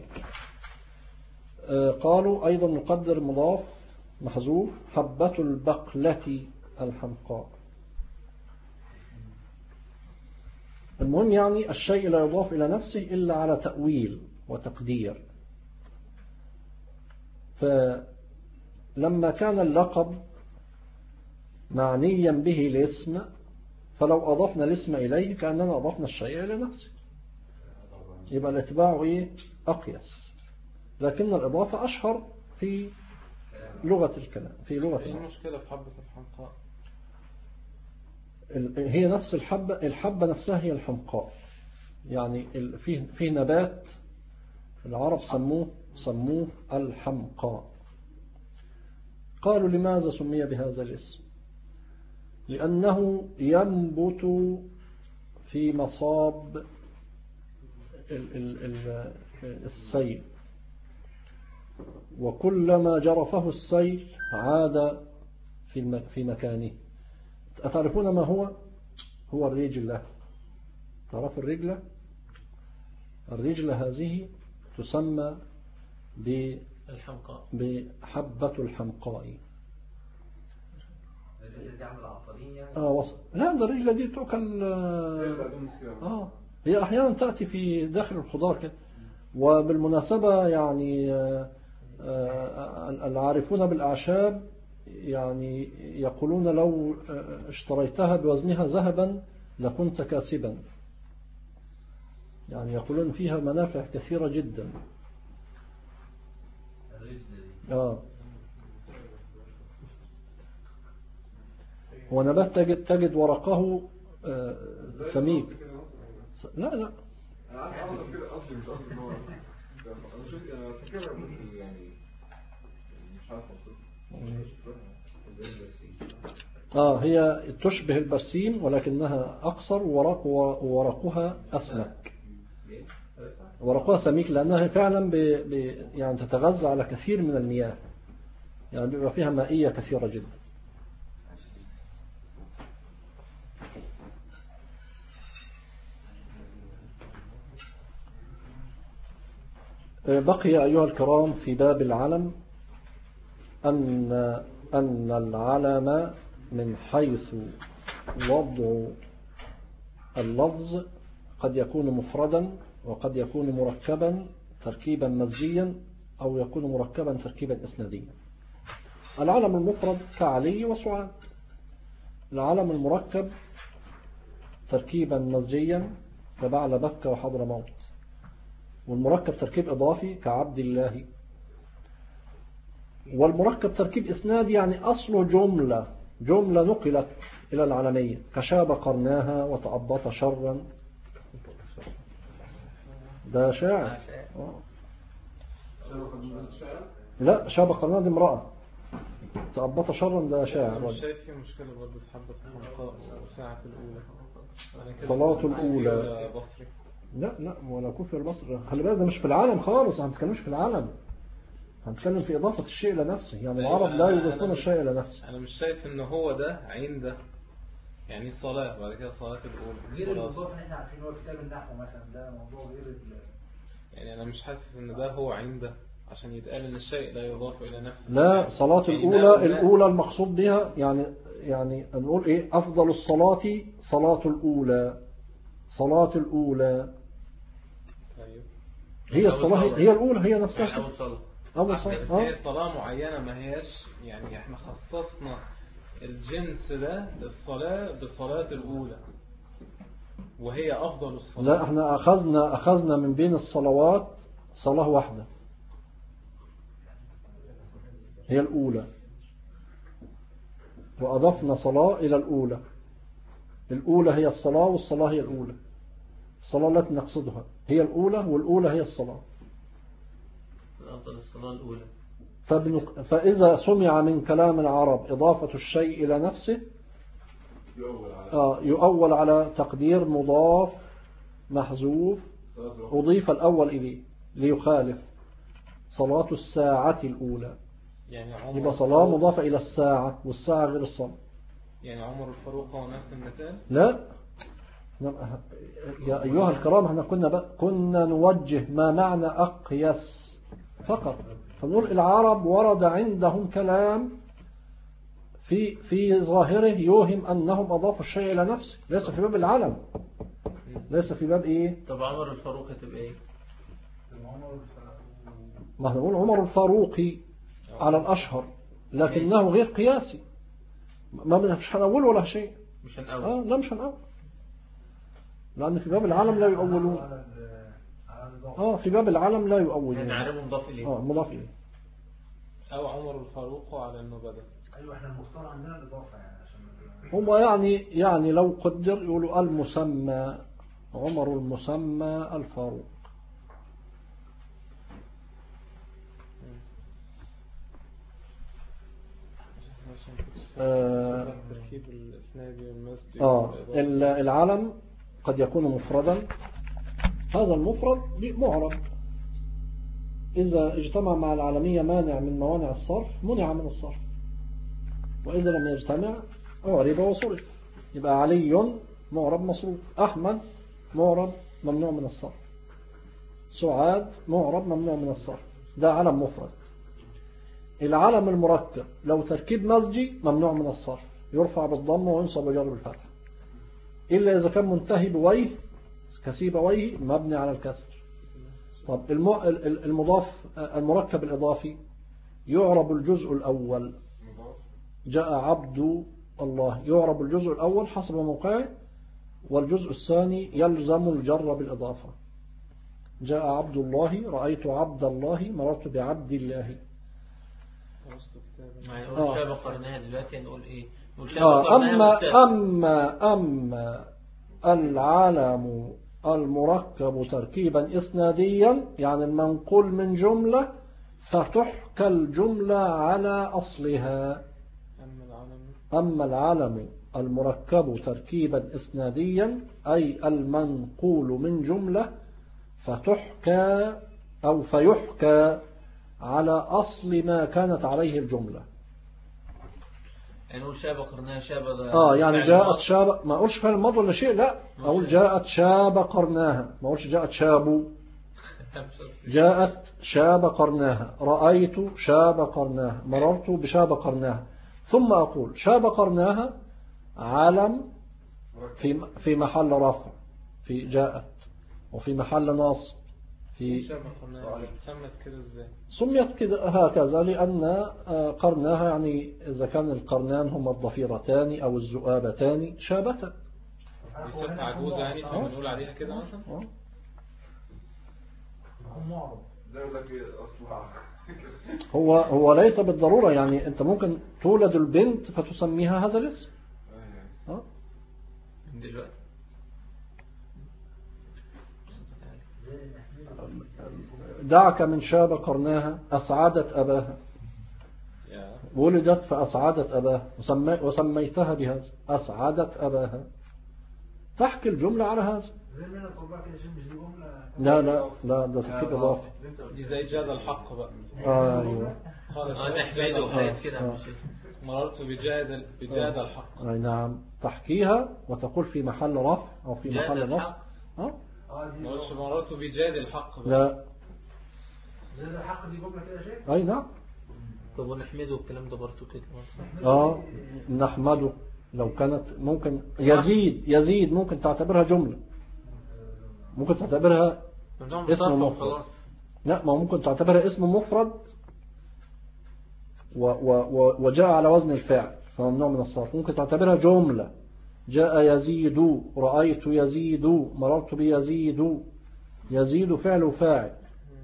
قالوا أيضا نقدر مضاف محذوف حبة البقلة الحمقاء. المهم يعني الشيء لا يضاف إلى نفسه إلا على تأويل وتقدير. فلما كان اللقب معنيا به الاسم، فلو أضفنا الاسم إليه كأننا أضفنا الشيء إلى نفسه. يبقى الاتباع إيه أقيس، لكن الإضافة أشهر في لغة الكلام، في لغة ايه العرب. المشكلة في حبة الحمقاء؟ هي نفس الحبة نفسها هي الحمقاء. يعني في نبات العرب سموه الحمقاء. قالوا لماذا سمي بهذا الاسم؟ لأنه ينبت في مصاب السيل، وكلما جرفه السيل عاد في مكانه. أتعرفون ما هو الرجلة؟ تعرف الرجلة؟ الرجلة هذه تسمى بحبة الحمقاء. لا، ده الرجلة دي تؤكل. هي أحيانا تأتي في داخل الخضار كده. وبالمناسبة يعني العارفون بالأعشاب يعني يقولون لو اشتريتها بوزنها ذهبا لكنت كاسبا. يعني يقولون فيها منافع كثيرة جدا. ونبات تجد ورقه سميك. لا انا عارف اصلا مش قصدي ان هو انا فاكرها بس يعني مش عارف اوصفها. هي تشبه البرسيم ولكنها أقصر، وورقها أسمك. ورقها سميك لأنها فعلا يعني تتغذى على كثير من المياه، يعني بيبقى فيها مائية كثيرة جدا. بقي أيها الكرام في باب العلم أن العلم من حيث وضع اللفظ قد يكون مفردا وقد يكون مركبا تركيبا مزجيا أو يكون مركبا تركيبا إسناديا. العلم المفرد كعلي وسعاد. العلم المركب تركيبا مزجيا كبعل بكة وحضر موت. والمركب تركيب إضافي كعبد الله. والمركب تركيب إسنادي يعني أصله جملة نقلت إلى العلمية كشاب قرناها وتأبط شرا. ده شاعر. لا، شاب قرناها دي امرأة، تأبط شرا ده شاعر. مش شايف في مشكلة برضه في حبة الحمقاء وساعة الأولى، صلاة الأولى. لا ولا كفر البصر. خلي بالك ده مش في العالم خالص، ما هنتكلمش في العالم، هنتكلم في إضافة الشيء إلى نفسه. يعني العرب لا يضيفون الشيء إلى نفسه. أنا مش شايف إن هو ده عين ده، يعني صلاة بعد كده صلاة الأولى غير الموضوع اللي احنا عارفين هو كتاب النحو مثلا، ده موضوع غير يعني أنا مش حاسس إن ده هو عين ده عشان يتقال إن الشيء لا يضاف إلى نفسه. لا، صلاة الأولى المقصود بها يعني نقول إيه؟ أفضل الصلاة صلاة الأولى. صلاة الأولى هي الصلاة، هي الأولى، هي نفسها يعني أول صلاة. بس هي صلاة معينة، ما هياش يعني احنا خصصنا الجنس ده للصلاة بصلاة الأولى وهي أفضل الصلاة. لا، احنا أخذنا من بين الصلوات صلاة واحدة هي الأولى، وأضفنا صلاة إلى الأولى. الأولى هي الصلاة والصلاة هي الأولى. الصلاة التي نقصدها هي الأولى والأولى هي الصلاة. أفضل الصلاة الأولى. فإذا سمع من كلام العرب إضافة الشيء إلى نفسه يؤول على تقدير مضاف محذوف أضيف الأول إليه ليخالف صلاة الساعة الأولى. يعني يبقى صلاة مضافة إلى الساعة، والساعة غير الصلاة. يعني عمر الفاروق هو نفس المثال؟ لا يا أيها الكرام، احنا كنا نوجه ما معنى أقيس فقط. فنقول العرب ورد عندهم كلام في ظاهره يوهم أنهم أضافوا الشيء إلى نفسه، ليس في باب العلم، ليس في باب إيه. طب عمر الفاروق تبقى إيه؟ ما احنا نقول عمر الفاروقي على الأشهر، لكنه غير قياسي. مش هنقول ولا شيء. مش هنقول. لا مش هنقول، لأن في باب العالم لا يؤولون. على الإضافة. في باب العلم لا يؤول يعني علم مضاف إليه. مضاف إليه. أو عمر الفاروق على أنه بدل. أيوة إحنا المختار عندنا الإضافة يعني عشان هو يعني لو قدر يقولوا المسمى عمر المسمى الفاروق. التركيب الإسنادي والمسجد. العلم قد يكون مفردا، هذا المفرد معرب، إذا اجتمع مع العالمية مانع من موانع الصرف منع من الصرف، وإذا لم يجتمع أعرب وصرف. يبقى علي معرب مصروف، أحمد معرب ممنوع من الصرف، سعاد معرب ممنوع من الصرف. ده علم مفرد. العلم المركب لو تركيب مزجي ممنوع من الصرف، يرفع بالضم وينصب ويجر بالفتح، إلا إذا كان منتهي بويه كسيبويه مبني على الكسر. طب المضاف المركب الإضافي يعرب الجزء الأول، جاء عبد الله، يعرب الجزء الأول حسب موقعه، والجزء الثاني يلزم الجر بالإضافة. جاء عبد الله، رأيت عبد الله، مررت بعبد الله. نقول شابه قرنها دلوقتي نقول إيه؟ أما العالم المركب تركيبا إسناديا يعني المنقول من جملة فتحكى الجملة على أصلها. أما العالم المركب تركيبا إسناديا أي المنقول من جملة فتحكى أو فيحكى على أصل ما كانت عليه الجملة. يعني نقول شابه قرنها شابه يعني جاءت شابه، ما أقولش فعل الماضي ولا شيء، لا أقول جاءت شابه قرناها، ما أقولش جاءت شابو. جاءت شابه قرناها، رأيت شابه قرناها، مررت بشابه قرناها. ثم أقول شابه قرناها علم في محل رفع في جاءت، وفي محل نصب في سمت كده ازاي؟ سميت كده هكذا لأن قرناها يعني إذا كان القرنان هما الضفيرتان أو الذؤابتان شابتا. دي ست عجوزة يعني فبنقول عليها كده مثلا. هو ليس بالضرورة، يعني أنت ممكن تولد البنت فتسميها هذا الاسم. دلوقتي دعك من شاب قرناها أسعدت أباها، ولدت فأسعدت أباها وسميتها بهذا أسعدت أباها، تحكي الجملة على هذا. لا ده تركيب إضافي. دي زي جاد الحق بقى. أيوة. نحمده وحيات كده. مررت بجاد الحق. أي نعم، تحكيها وتقول في محل رفع أو في محل نصب. مررت بجاد الحق بقى. لا جاد الحق دي جملة كده شيء. أي نعم. طب ونحمده والكلام ده برضه كده. نحمده لو كانت ممكن يزيد ممكن تعتبرها جملة، ممكن تعتبرها اسم مفرد. لا، ما ممكن تعتبرها اسم مفرد وجاء على وزن الفاعل فممنوع من الصرف. ممكن تعتبرها جملة، جاء يزيد، رأيت يزيد، مررت بيزيد، يزيد فعل وفاعل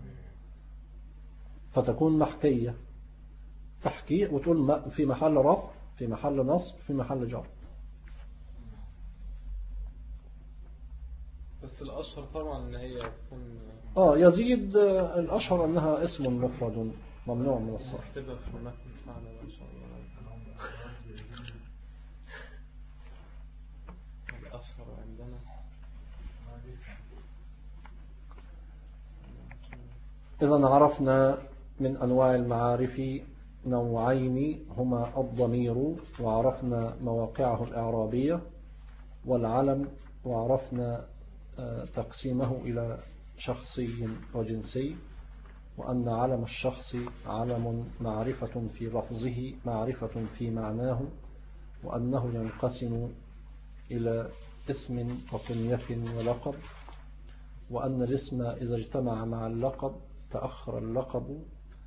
فتكون محكية، تحكي وتقول في محل رفع في محل نصب في محل جر. بس الأشهر طبعا ان هي تكون يزيد الأشهر أنها اسم مفرد ممنوع من الصرف. تبقى في المتن فعلا إن شاء الله. الأشهر عندنا إذا عرفنا من أنواع المعارف نوعين هما الضمير، وعرفنا مواقعه الإعرابية، والعلم، وعرفنا تقسيمه إلى شخصي وجنسي، وأن علم الشخص علم معرفة في لفظه معرفة في معناه، وأنه ينقسم إلى اسم وكنية ولقب، وأن الاسم إذا اجتمع مع اللقب تأخر اللقب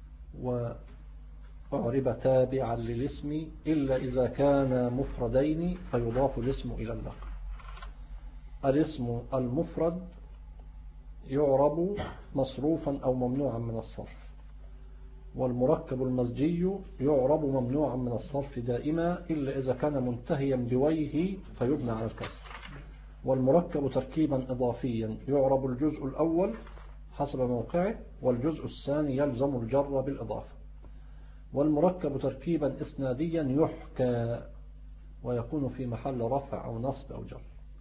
وأعرب تابعا للاسم إلا إذا كان مفردين فيضاف الاسم إلى اللقب. الاسم المفرد يعرب مصروفا أو ممنوعا من الصرف. والمركب المزجي يعرب ممنوعا من الصرف دائما إلا إذا كان منتهيا بويه فيبنى على الكسر. والمركب تركيبا إضافيا يعرب الجزء الأول حسب موقعه، والجزء الثاني يلزم الجر بالإضافة. والمركب تركيبا إسناديا يحكى ويكون في محل رفع أو نصب أو جر.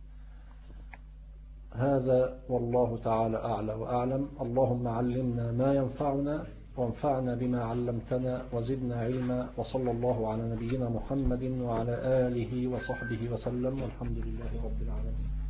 هذا والله تعالى أعلى وأعلم. اللهم علمنا ما ينفعنا وانفعنا بما علمتنا وزدنا علما، وصلى الله على نبينا محمد وعلى آله وصحبه وسلم، والحمد لله رب العالمين.